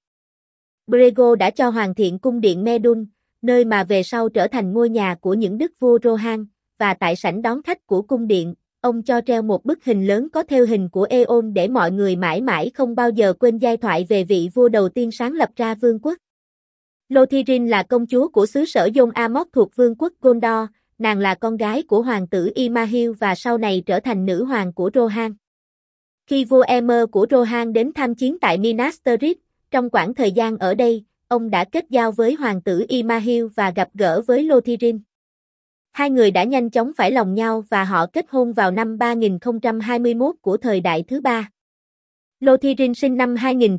Brego đã cho hoàn thiện cung điện Medun, nơi mà về sau trở thành ngôi nhà của những đức vua Rohan, và tại sảnh đón khách của cung điện, ông cho treo một bức hình lớn có theo hình của Aeon để mọi người mãi mãi không bao giờ quên giai thoại về vị vua đầu tiên sáng lập ra vương quốc. Lothirin là công chúa của xứ sở Dôn Amok thuộc vương quốc Gondor, nàng là con gái của hoàng tử Imahil và sau này trở thành nữ hoàng của Rohan. Khi vua Emer của Rohan đến tham chiến tại Minas Tirith, trong quãng thời gian ở đây, ông đã kết giao với hoàng tử Imahil và gặp gỡ với Lothirin. Hai người đã nhanh chóng phải lòng nhau và họ kết hôn vào năm 3021 của thời đại thứ ba. Lothirin sinh năm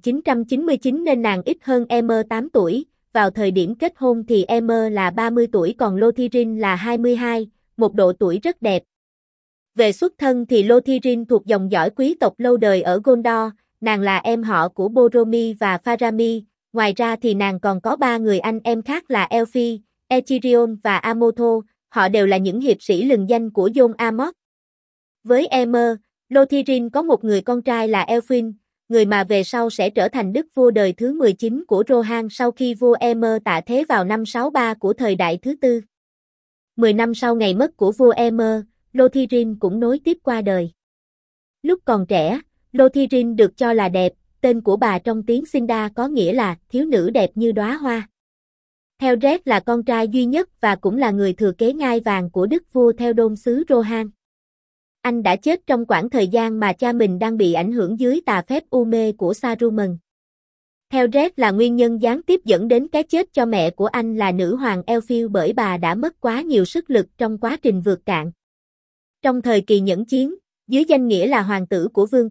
2999 nên nàng ít hơn Emer 8 tuổi, vào thời điểm kết hôn thì Emer là 30 tuổi còn Lothirin là 22, một độ tuổi rất đẹp. Về xuất thân thì Lothirin thuộc dòng dõi quý tộc lâu đời ở Gondor, nàng là em họ của Boromir và Faramir, ngoài ra thì nàng còn có 3 người anh em khác là Elfi, Echirion và Amotho, họ đều là những hiệp sĩ lừng danh của Dôn Amok. Với Emer, Lothirin có một người con trai là Elfin, người mà về sau sẽ trở thành đức vua đời thứ 19 của Rohan sau khi vua Emer tạ thế vào năm 63 của thời đại thứ tư. 10 năm sau ngày mất của vua Emer, Lothirin cũng nối tiếp qua đời. Lúc còn trẻ, Lothirin được cho là đẹp, tên của bà trong tiếng Sinda có nghĩa là thiếu nữ đẹp như đóa hoa. Theoden là con trai duy nhất và cũng là người thừa kế ngai vàng của đức vua Theoden xứ Rohan. Anh đã chết trong quãng thời gian mà cha mình đang bị ảnh hưởng dưới tà phép u mê của Saruman. Theoden là nguyên nhân gián tiếp dẫn đến cái chết cho mẹ của anh là nữ hoàng Elfil bởi bà đã mất quá nhiều sức lực trong quá trình vượt cạn. Trong thời kỳ nhẫn chiến, dưới danh nghĩa là hoàng tử của vương quốc,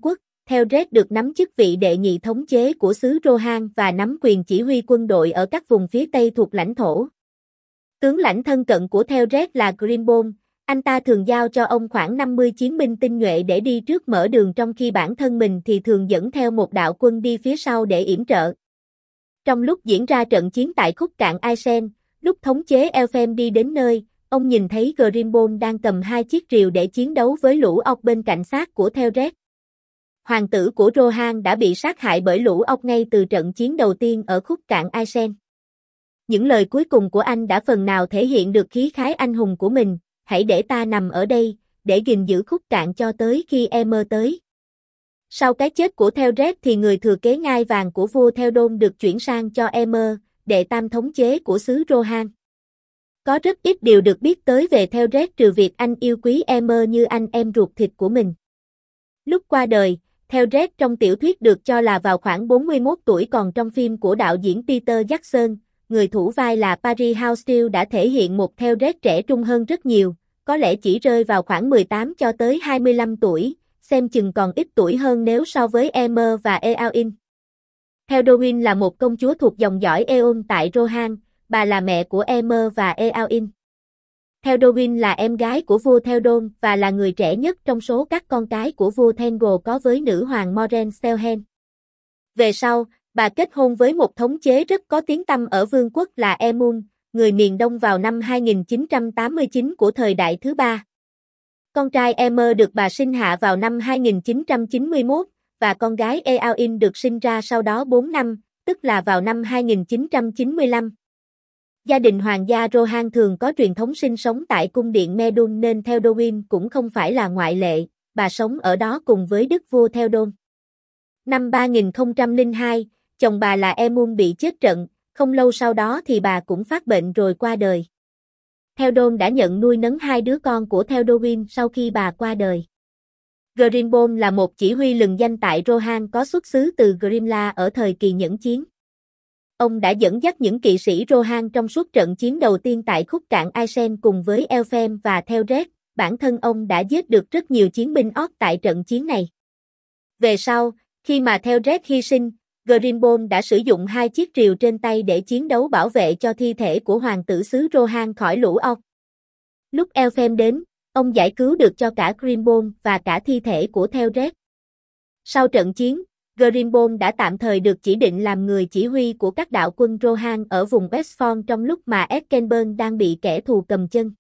Theodred được nắm chức vị đệ nhị thống chế của xứ Rohan và nắm quyền chỉ huy quân đội ở các vùng phía Tây thuộc lãnh thổ. Tướng lãnh thân cận của Theodred là Grimbold, anh ta thường giao cho ông khoảng 50 chiến binh tinh nhuệ để đi trước mở đường, trong khi bản thân mình thì thường dẫn theo một đạo quân đi phía sau để yểm trợ. Trong lúc diễn ra trận chiến tại khúc cạn Isen, lúc thống chế Elfhelm đi đến nơi, ông nhìn thấy Grimbold đang cầm hai chiếc rìu để chiến đấu với lũ ọc bên cạnh xác của Theodred. Hoàng tử của Rohan đã bị sát hại bởi lũ ọc ngay từ trận chiến đầu tiên ở khúc cạn Isen. Những lời cuối cùng của anh đã phần nào thể hiện được khí khái anh hùng của mình: hãy để ta nằm ở đây, để gìn giữ khúc cạn cho tới khi Aemir tới. Sau cái chết của Theodred thì người thừa kế ngai vàng của vua Theoden được chuyển sang cho Aemir, đệ tam thống chế của xứ Rohan. Có rất ít điều được biết tới về Theodred trừ việc anh yêu quý Aemir như anh em ruột thịt của mình. Lúc qua đời, Theodred trong tiểu thuyết được cho là vào khoảng 41 tuổi, còn trong phim của đạo diễn Peter Jackson, người thủ vai là Paris Housestead đã thể hiện một Theodred trẻ trung hơn rất nhiều, có lẽ chỉ rơi vào khoảng 18 cho tới 25 tuổi, xem chừng còn ít tuổi hơn nếu so với Aemir và Eowyn. Theodorin là một công chúa thuộc dòng dõi Aeon tại Rohan, bà là mẹ của Aemir và Eowyn. Theodorin là em gái của vua Theoden và là người trẻ nhất trong số các con cái của vua Thengel có với nữ hoàng Moiraine Selhen. Về sau, bà kết hôn với một thống chế rất có tiếng tăm ở vương quốc là Aemon, người miền Đông vào năm 2989 của thời đại thứ ba. Con trai Aemir được bà sinh hạ vào năm 2991, và con gái Eowyn được sinh ra sau đó 4 năm, tức là vào năm 2995. Gia đình hoàng gia Rohan thường có truyền thống sinh sống tại cung điện Medun nên Theodorin cũng không phải là ngoại lệ, bà sống ở đó cùng với đức vua Theoden. Năm 3002, chồng bà là Aemon bị chết trận, không lâu sau đó thì bà cũng phát bệnh rồi qua đời. Theoden đã nhận nuôi nấng hai đứa con của Theodorin sau khi bà qua đời. Grimbold là một chỉ huy lừng danh tại Rohan có xuất xứ từ Grimla ở thời kỳ nhẫn chiến. Ông đã dẫn dắt những kỵ sĩ Rohan trong suốt trận chiến đầu tiên tại khúc cạn Isen cùng với Elfhelm và Theodred. Bản thân ông đã giết được rất nhiều chiến binh Orc tại trận chiến này. Về sau, khi mà Theodred hy sinh, Grimbold đã sử dụng hai chiếc rìu trên tay để chiến đấu bảo vệ cho thi thể của hoàng tử xứ Rohan khỏi lũ Orc. Lúc Elfhelm đến, ông giải cứu được cho cả Grimbold và cả thi thể của Theodred. Sau trận chiến, Grimbold đã tạm thời được chỉ định làm người chỉ huy của các đạo quân Rohan ở vùng Westfall trong lúc mà Eskelburn đang bị kẻ thù cầm chân.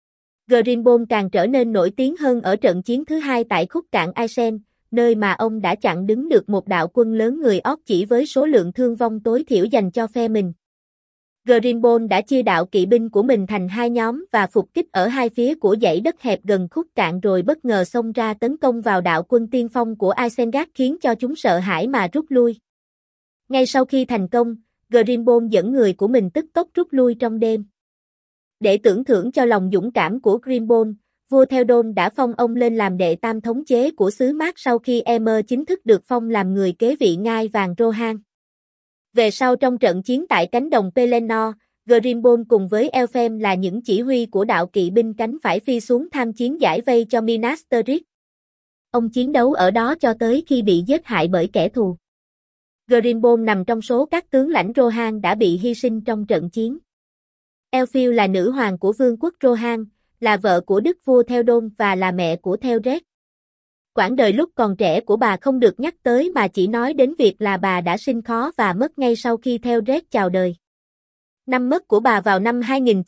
Grimbold càng trở nên nổi tiếng hơn ở trận chiến thứ hai tại khúc cạn Isen, nơi mà ông đã chặn đứng được một đạo quân lớn người Orc chỉ với số lượng thương vong tối thiểu dành cho phe mình. Grimbold đã chia đạo kỵ binh của mình thành hai nhóm và phục kích ở hai phía của dãy đất hẹp gần khúc cạn rồi bất ngờ xông ra tấn công vào đạo quân tiên phong của Isengard khiến cho chúng sợ hãi mà rút lui. Ngay sau khi thành công, Grimbold dẫn người của mình tức tốc rút lui trong đêm. Để tưởng thưởng cho lòng dũng cảm của Grimbold, vua Theoden đã phong ông lên làm đệ tam thống chế của xứ Mát sau khi Aemir chính thức được phong làm người kế vị ngai vàng Rohan. Về sau trong trận chiến tại cánh đồng Pelennor, Grimbold cùng với Elfhelm là những chỉ huy của đạo kỵ binh cánh phải phi xuống tham chiến giải vây cho Minas Tirith. Ông chiến đấu ở đó cho tới khi bị giết hại bởi kẻ thù. Grimbold nằm trong số các tướng lãnh Rohan đã bị hy sinh trong trận chiến. Elfil là nữ hoàng của vương quốc Rohan, là vợ của đức vua Theoden và là mẹ của Theodred. Quãng đời lúc còn trẻ của bà không được nhắc tới mà chỉ nói đến việc là bà đã sinh khó và mất ngay sau khi Theodred chào đời. Năm mất của bà vào năm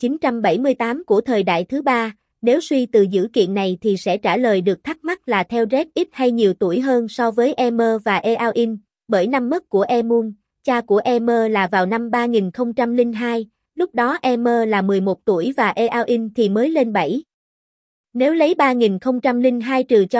2978 của thời đại thứ ba, nếu suy từ dữ kiện này thì sẽ trả lời được thắc mắc là Theodred ít hay nhiều tuổi hơn so với Aemir và Eowyn, bởi năm mất của Aemon, cha của Aemir là vào năm 3002, lúc đó Aemir là 11 tuổi và Eowyn thì mới lên 7. Nếu lấy 3002 trừ cho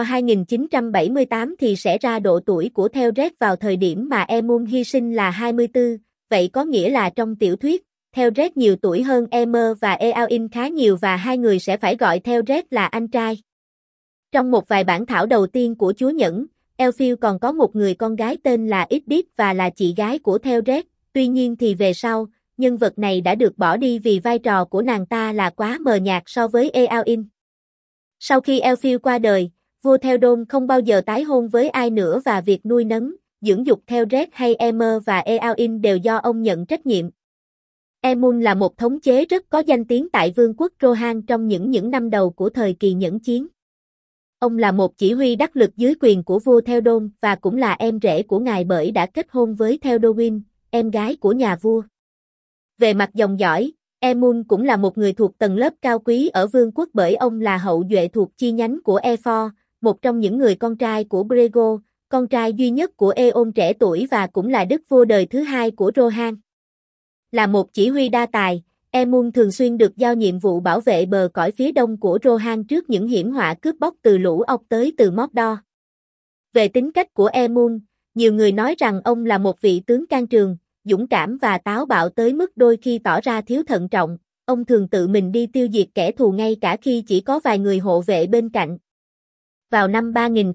2978 thì sẽ ra độ tuổi của Theodred vào thời điểm mà Aemon hy sinh là 24, vậy có nghĩa là trong tiểu thuyết, Theodred nhiều tuổi hơn Aemir và Eowyn khá nhiều và hai người sẽ phải gọi Theodred là anh trai. Trong một vài bản thảo đầu tiên của Chúa Nhẫn, Elfil còn có một người con gái tên là Ydith và là chị gái của Theodred, tuy nhiên thì về sau, nhân vật này đã được bỏ đi vì vai trò của nàng ta là quá mờ nhạt so với Eowyn. Sau khi Elfil qua đời, vua Theo Đôn không bao giờ tái hôn với ai nữa và việc nuôi nấng, dưỡng dục theo Red hay Aemir và Eowyn đều do ông nhận trách nhiệm. Aemon là một thống chế rất có danh tiếng tại vương quốc Rohan trong những năm đầu của thời kỳ nhẫn chiến. Ông là một chỉ huy đắc lực dưới quyền của vua Theo Đôn và cũng là em rể của ngài bởi đã kết hôn với Theodowyn, em gái của nhà vua. Về mặt dòng dõi, Aemon cũng là một người thuộc tầng lớp cao quý ở vương quốc bởi ông là hậu duệ thuộc chi nhánh của Efor, một trong những người con trai của Brego, con trai duy nhất của Eon trẻ tuổi và cũng là đức vua đời thứ hai của Rohan. Là một chỉ huy đa tài, Aemon thường xuyên được giao nhiệm vụ bảo vệ bờ cõi phía đông của Rohan trước những hiểm họa cướp bóc từ lũ ọc tới từ Mordor. Về tính cách của Aemon, nhiều người nói rằng ông là một vị tướng can trường, dũng cảm và táo bạo tới mức đôi khi tỏ ra thiếu thận trọng, ông thường tự mình đi tiêu diệt kẻ thù ngay cả khi chỉ có vài người hộ vệ bên cạnh. Vào năm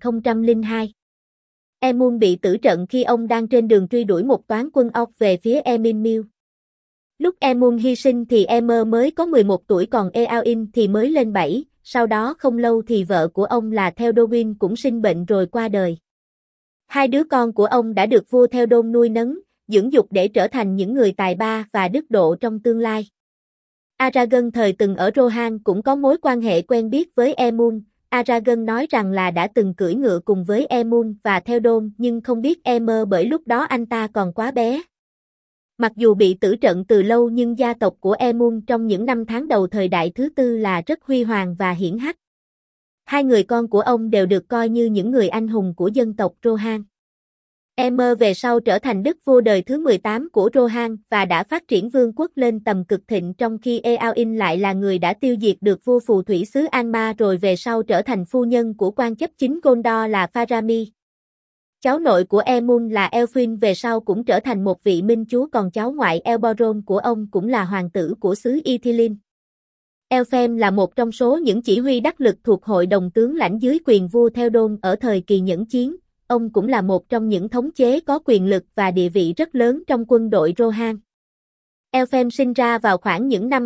3002, Aemon bị tử trận khi ông đang trên đường truy đuổi một toán quân ọc về phía Emin Mill. Lúc Aemon hy sinh thì Aemir mới có 11 tuổi còn Eowyn thì mới lên 7, sau đó không lâu thì vợ của ông là Theodowyn cũng sinh bệnh rồi qua đời. Hai đứa con của ông đã được vua Theo Đôn nuôi nấng, dưỡng dục để trở thành những người tài ba và đức độ trong tương lai. Aragorn thời từng ở Rohan cũng có mối quan hệ quen biết với Aemon. Aragorn nói rằng là đã từng cưỡi ngựa cùng với Aemon và Theo Đôn nhưng không biết Aemir bởi lúc đó anh ta còn quá bé. Mặc dù bị tử trận từ lâu nhưng gia tộc của Aemon trong những năm tháng đầu thời đại thứ tư là rất huy hoàng và hiển hách. Hai người con của ông đều được coi như những người anh hùng của dân tộc Rohan. Aemir về sau trở thành đức vua đời thứ 18 của Rohan và đã phát triển vương quốc lên tầm cực thịnh trong khi Eowyn lại là người đã tiêu diệt được vua phù thủy xứ Angmar rồi về sau trở thành phu nhân của quan chấp chính Gondor là Faramir. Cháu nội của Aemon là Elfyn về sau cũng trở thành một vị minh chúa còn cháu ngoại Elboron của ông cũng là hoàng tử của xứ Ithilin. Elfhem là một trong số những chỉ huy đắc lực thuộc hội đồng tướng lãnh dưới quyền vua Theo Đôn ở thời kỳ nhẫn chiến, ông cũng là một trong những thống chế có quyền lực và địa vị rất lớn trong quân đội Rohan. Elfhem sinh ra vào khoảng những năm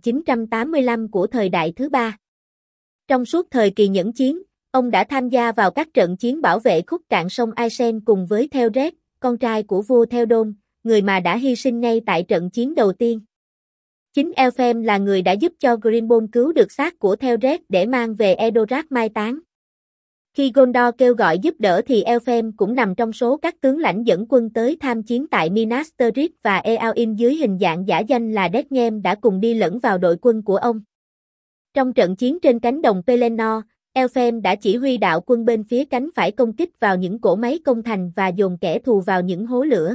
2985 của thời đại thứ ba. Trong suốt thời kỳ nhẫn chiến, ông đã tham gia vào các trận chiến bảo vệ khúc cạn sông Isen cùng với Theored, con trai của vua Theo Đôn, người mà đã hy sinh ngay tại trận chiến đầu tiên. Chính Elfhem là người đã giúp cho Grimbold cứu được xác của Theored để mang về Edoras mai táng. Khi Gondor kêu gọi giúp đỡ thì Elfhem cũng nằm trong số các tướng lãnh dẫn quân tới tham chiến tại Minas Tirith và Eowyn dưới hình dạng giả danh là Deathgame đã cùng đi lẫn vào đội quân của ông. Trong trận chiến trên cánh đồng Pelennor, Elfhem đã chỉ huy đạo quân bên phía cánh phải công kích vào những cỗ máy công thành và dồn kẻ thù vào những hố lửa.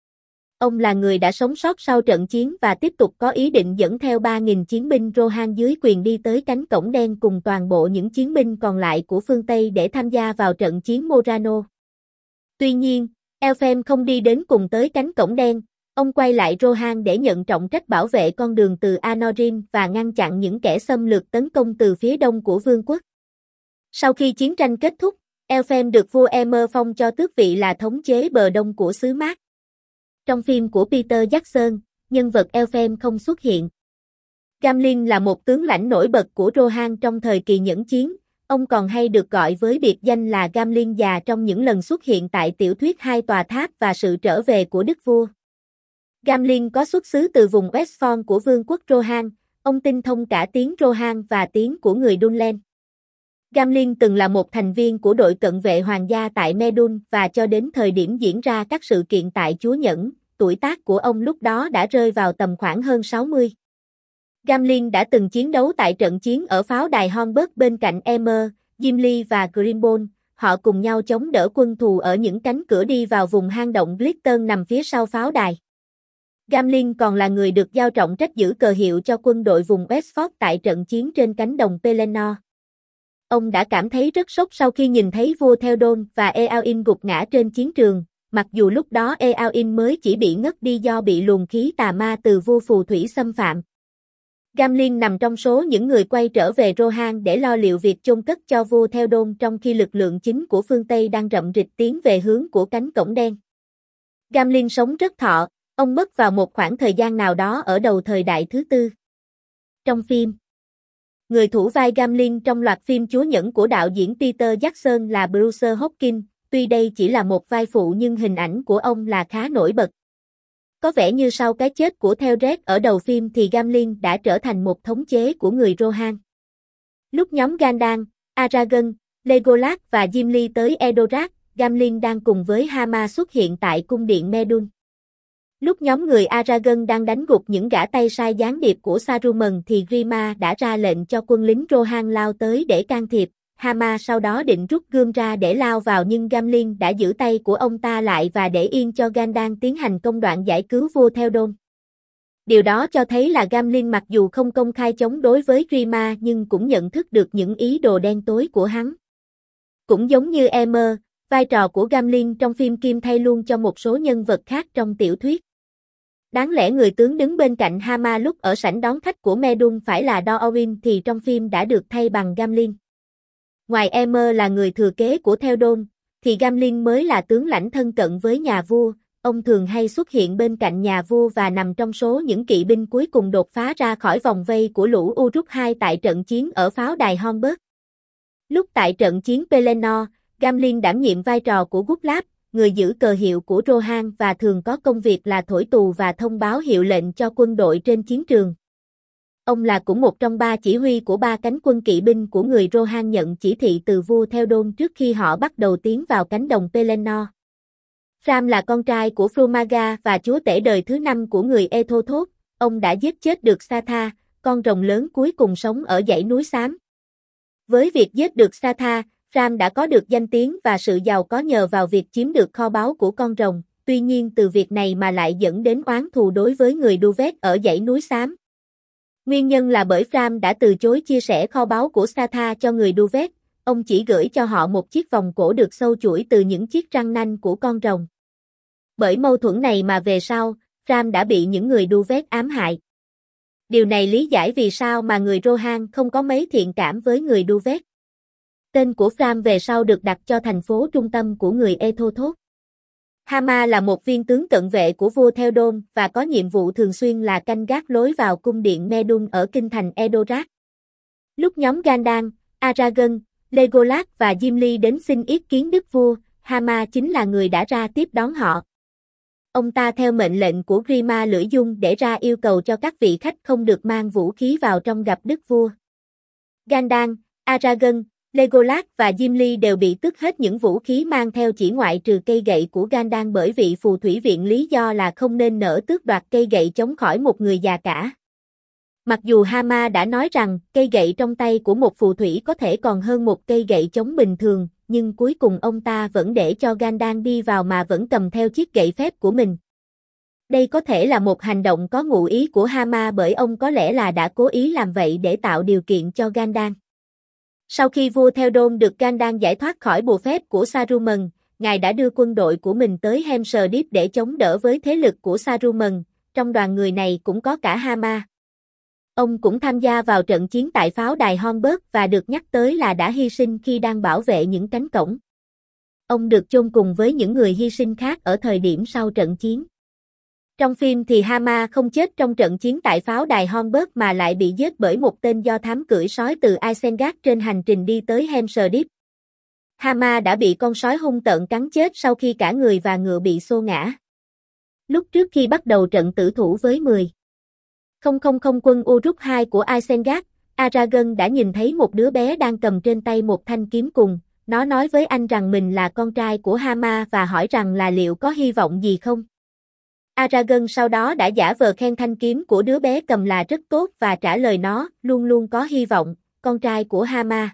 Ông là người đã sống sót sau trận chiến và tiếp tục có ý định dẫn theo 3.000 chiến binh Rohan dưới quyền đi tới cánh cổng đen cùng toàn bộ những chiến binh còn lại của phương Tây để tham gia vào trận chiến Morano. Tuy nhiên, Elfhem không đi đến cùng tới cánh cổng đen, ông quay lại Rohan để nhận trọng trách bảo vệ con đường từ Anorin và ngăn chặn những kẻ xâm lược tấn công từ phía đông của vương quốc. Sau khi chiến tranh kết thúc, Elfhem được vua Aemir phong cho tước vị là thống chế bờ đông của xứ Mát. Trong phim của Peter Jackson, nhân vật Elfhem không xuất hiện. Gamling là một tướng lãnh nổi bật của Rohan trong thời kỳ nhẫn chiến, ông còn hay được gọi với biệt danh là Gamling già trong những lần xuất hiện tại tiểu thuyết Hai tòa tháp và sự trở về của đức vua. Gamling có xuất xứ từ vùng Westfall của vương quốc Rohan, ông tinh thông cả tiếng Rohan và tiếng của người Dunlen. Gamling từng là một thành viên của đội cận vệ hoàng gia tại Medun và cho đến thời điểm diễn ra các sự kiện tại Chúa Nhẫn, tuổi tác của ông lúc đó đã rơi vào tầm khoảng hơn 60. Gamling đã từng chiến đấu tại trận chiến ở pháo đài Hornburg bên cạnh Aemir, Gimli và Grimbold, họ cùng nhau chống đỡ quân thù ở những cánh cửa đi vào vùng hang động Glittern nằm phía sau pháo đài. Gamling còn là người được giao trọng trách giữ cờ hiệu cho quân đội vùng Westford tại trận chiến trên cánh đồng Pelennor. Ông đã cảm thấy rất sốc sau khi nhìn thấy vua Theo Đôn và Eowyn gục ngã trên chiến trường, mặc dù lúc đó Eowyn mới chỉ bị ngất đi do bị luồng khí tà ma từ vua phù thủy xâm phạm. Gamling nằm trong số những người quay trở về Rohan để lo liệu việc chôn cất cho vua Theo Đôn trong khi lực lượng chính của phương Tây đang rậm rịch tiến về hướng của cánh cổng đen. Gamling sống rất thọ, ông mất vào một khoảng thời gian nào đó ở đầu thời đại thứ tư. Trong phim Người thủ vai Gamling trong loạt phim Chúa Nhẫn của đạo diễn Peter Jackson là Bruce Hopkins, tuy đây chỉ là một vai phụ nhưng hình ảnh của ông là khá nổi bật. Có vẻ như sau cái chết của Theoden ở đầu phim thì Gamling đã trở thành một thống chế của người Rohan. Lúc nhóm Gandalf, Aragorn, Legolas và Gimli tới Edoras, Gamling đang cùng với Hama xuất hiện tại cung điện Medun. Lúc nhóm người Aragorn đang đánh gục những gã tay sai gián điệp của Saruman thì Grima đã ra lệnh cho quân lính Rohan lao tới để can thiệp. Hama sau đó định rút gươm ra để lao vào nhưng Gamling đã giữ tay của ông ta lại và để yên cho Gandalf tiến hành công đoạn giải cứu vua Theoden. Điều đó cho thấy là Gamling mặc dù không công khai chống đối với Grima nhưng cũng nhận thức được những ý đồ đen tối của hắn. Cũng giống như Emer, vai trò của Gamling trong phim Kim thay luôn cho một số nhân vật khác trong tiểu thuyết. Đáng lẽ người tướng đứng bên cạnh Hama lúc ở sảnh đón khách của Medun phải là Dorin thì trong phim đã được thay bằng Gamling. Ngoài Emer là người thừa kế của Theoden, thì Gamling mới là tướng lãnh thân cận với nhà vua, ông thường hay xuất hiện bên cạnh nhà vua và nằm trong số những kỵ binh cuối cùng đột phá ra khỏi vòng vây của lũ Uruk-hai tại trận chiến ở pháo đài Hornburg. Lúc tại trận chiến Pelennor, Gamling đảm nhiệm vai trò của Gutlaf, người giữ cờ hiệu của Rohan và thường có công việc là thổi tù và thông báo hiệu lệnh cho quân đội trên chiến trường. Ông là cũng một trong ba chỉ huy của ba cánh quân kỵ binh của người Rohan nhận chỉ thị từ vua Theoden trước khi họ bắt đầu tiến vào cánh đồng Pelennor. Ram là con trai của Frumaga và chúa tể đời thứ 5 của người Ethothốt, ông đã giết chết được Satha, con rồng lớn cuối cùng sống ở dãy núi xám. Với việc giết được Satha, Ram đã có được danh tiếng và sự giàu có nhờ vào việc chiếm được kho báu của con rồng, tuy nhiên từ việc này mà lại dẫn đến oán thù đối với người Duvet ở dãy núi xám. Nguyên nhân là bởi Ram đã từ chối chia sẻ kho báu của Satha cho người Duvet, ông chỉ gửi cho họ một chiếc vòng cổ được sâu chuỗi từ những chiếc răng nanh của con rồng. Bởi mâu thuẫn này mà về sau, Ram đã bị những người Duvet ám hại. Điều này lý giải vì sao mà người Rohan không có mấy thiện cảm với người Duvet. Tên của Ram về sau được đặt cho thành phố trung tâm của người Ethothốt. Hama là một viên tướng cận vệ của vua Theoden và có nhiệm vụ thường xuyên là canh gác lối vào cung điện Medun ở kinh thành Edoras. Lúc nhóm Gandalf, Aragorn, Legolas và Gimli đến xin ý kiến đức vua, Hama chính là người đã ra tiếp đón họ. Ông ta theo mệnh lệnh của Grima Lưỡi Dung để ra yêu cầu cho các vị khách không được mang vũ khí vào trong gặp đức vua. Gandalf, Aragorn, Legolas và Gimli đều bị tước hết những vũ khí mang theo chỉ ngoại trừ cây gậy của Gandalf bởi vị phù thủy viện lý do là không nên nỡ tước đoạt cây gậy chống khỏi một người già cả. Mặc dù Hama đã nói rằng cây gậy trong tay của một phù thủy có thể còn hơn một cây gậy chống bình thường, nhưng cuối cùng ông ta vẫn để cho Gandalf đi vào mà vẫn cầm theo chiếc gậy phép của mình. Đây có thể là một hành động có ngụ ý của Hama bởi ông có lẽ là đã cố ý làm vậy để tạo điều kiện cho Gandalf. Sau khi vua Theoden được Gandalf giải thoát khỏi bùa phép của Saruman, ngài đã đưa quân đội của mình tới Helm's Deep để chống đỡ với thế lực của Saruman, trong đoàn người này cũng có cả Hama. Ông cũng tham gia vào trận chiến tại pháo đài Hornburg và được nhắc tới là đã hy sinh khi đang bảo vệ những cánh cổng. Ông được chôn cùng với những người hy sinh khác ở thời điểm sau trận chiến. Trong phim thì Hama không chết trong trận chiến tại pháo đài Hornburg mà lại bị giết bởi một tên do thám cưỡi sói từ Isengard trên hành trình đi tới Helm's Deep. Hama đã bị con sói hung tợn cắn chết sau khi cả người và ngựa bị xô ngã. Lúc trước khi bắt đầu trận tử thủ với 10,000 quân Uruk-hai của Isengard, Aragorn đã nhìn thấy một đứa bé đang cầm trên tay một thanh kiếm cùng. Nó nói với anh rằng mình là con trai của Hama và hỏi rằng là liệu có hy vọng gì không. Aragorn sau đó đã giả vờ khen thanh kiếm của đứa bé cầm là rất tốt và trả lời nó luôn luôn có hy vọng, con trai của Hama.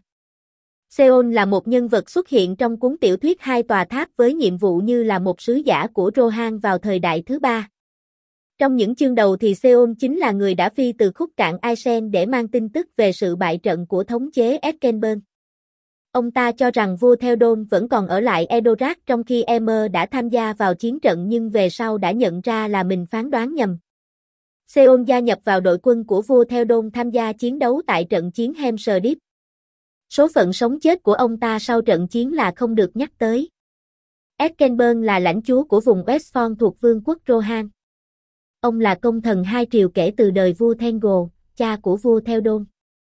Seon là một nhân vật xuất hiện trong cuốn tiểu thuyết Hai tòa tháp với nhiệm vụ như là một sứ giả của Rohan vào thời đại thứ 3. Trong những chương đầu thì Seon chính là người đã phi từ khúc cạn Aisen để mang tin tức về sự bại trận của thống chế Eskenburn. Ông ta cho rằng vua Theoden vẫn còn ở lại Edoras trong khi Emer đã tham gia vào chiến trận nhưng về sau đã nhận ra là mình phán đoán nhầm. Seon gia nhập vào đội quân của vua Theoden tham gia chiến đấu tại trận chiến Helm's Deep. Số phận sống chết của ông ta sau trận chiến là không được nhắc tới. Eskenburn là lãnh chúa của vùng Westfold thuộc vương quốc Rohan. Ông là công thần hai triều kể từ đời vua Thengol, cha của vua Theoden.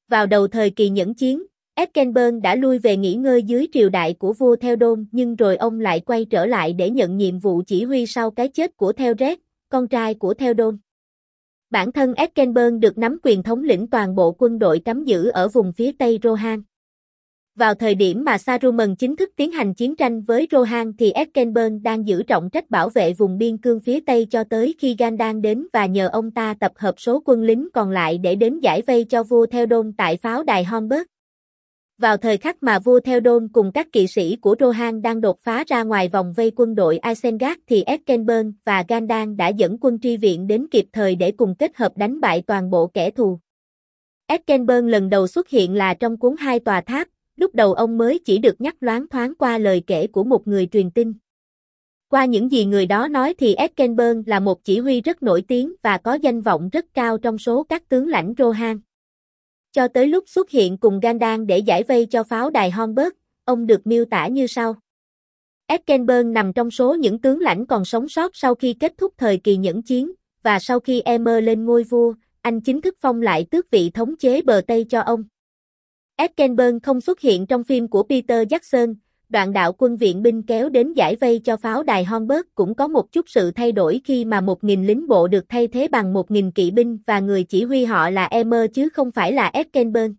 Vào đầu thời kỳ nhẫn chiến, Eckenberg đã lui về nghỉ ngơi dưới triều đại của vua Theodon, nhưng rồi ông lại quay trở lại để nhận nhiệm vụ chỉ huy sau cái chết của Theodred, con trai của Theodon. Bản thân Eckenberg được nắm quyền thống lĩnh toàn bộ quân đội cắm giữ ở vùng phía Tây Rohan. Vào thời điểm mà Saruman chính thức tiến hành chiến tranh với Rohan thì Eckenberg đang giữ trọng trách bảo vệ vùng biên cương phía Tây cho tới khi Gandalf đến và nhờ ông ta tập hợp số quân lính còn lại để đến giải vây cho vua Theoden tại pháo đài Hornburg. Vào thời khắc mà vua Theoden cùng các kỵ sĩ của Rohan đang đột phá ra ngoài vòng vây quân đội Isengard thì Eckenberg và Gandalf đã dẫn quân tri viện đến kịp thời để cùng kết hợp đánh bại toàn bộ kẻ thù. Eckenberg lần đầu xuất hiện là trong cuốn Hai tòa tháp, lúc đầu ông mới chỉ được nhắc loáng thoáng qua lời kể của một người truyền tin. Qua những gì người đó nói thì Eckenberg là một chỉ huy rất nổi tiếng và có danh vọng rất cao trong số các tướng lãnh Rohan. Cho tới lúc xuất hiện cùng Gandalf để giải vây cho pháo đài Hornburg, ông được miêu tả như sau. Eckenberg nằm trong số những tướng lãnh còn sống sót sau khi kết thúc thời kỳ nhẫn chiến, và sau khi Emer lên ngôi vua, anh chính thức phong lại tước vị thống chế bờ Tây cho ông. Eckenberg không xuất hiện trong phim của Peter Jackson, đoạn đạo quân viện binh kéo đến giải vây cho pháo đài Hornburg cũng có một chút sự thay đổi khi mà 1.000 lính bộ được thay thế bằng 1.000 kỵ binh và người chỉ huy họ là Emer chứ không phải là Eckenberg.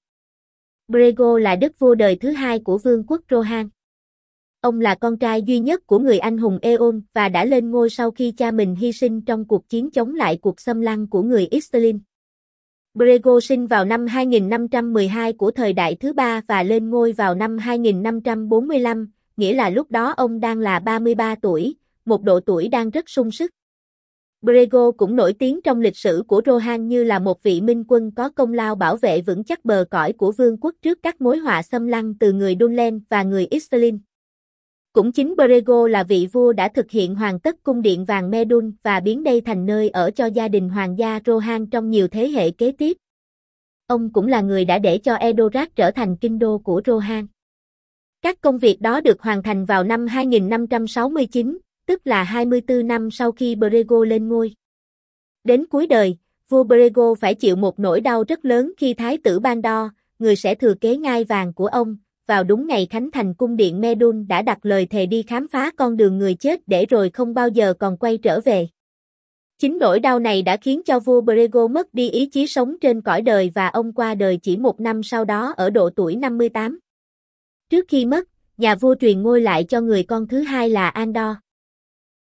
Brego là đức vua đời thứ hai của vương quốc Rohan. Ông là con trai duy nhất của người anh hùng Eon và đã lên ngôi sau khi cha mình hy sinh trong cuộc chiến chống lại cuộc xâm lăng của người Isserlin. Brego sinh vào năm 2512 của thời đại thứ ba và lên ngôi vào năm 2545, nghĩa là lúc đó ông đang là 33 tuổi, một độ tuổi đang rất sung sức. Brego cũng nổi tiếng trong lịch sử của Rohan như là một vị minh quân có công lao bảo vệ vững chắc bờ cõi của vương quốc trước các mối họa xâm lăng từ người Dunlen và người Isserlin. Cũng chính Brego là vị vua đã thực hiện hoàn tất cung điện vàng Medun và biến đây thành nơi ở cho gia đình hoàng gia Rohan trong nhiều thế hệ kế tiếp. Ông cũng là người đã để cho Edoras trở thành kinh đô của Rohan. Các công việc đó được hoàn thành vào năm 2569, tức là 24 năm sau khi Brego lên ngôi. Đến cuối đời, vua Brego phải chịu một nỗi đau rất lớn khi thái tử Bandor, người sẽ thừa kế ngai vàng của ông, vào đúng ngày khánh thành cung điện Medun đã đặt lời thề đi khám phá con đường người chết để rồi không bao giờ còn quay trở về. Chính nỗi đau này đã khiến cho vua Brego mất đi ý chí sống trên cõi đời và ông qua đời chỉ một năm sau đó ở độ tuổi 58. Trước khi mất, nhà vua truyền ngôi lại cho người con thứ hai là Andor.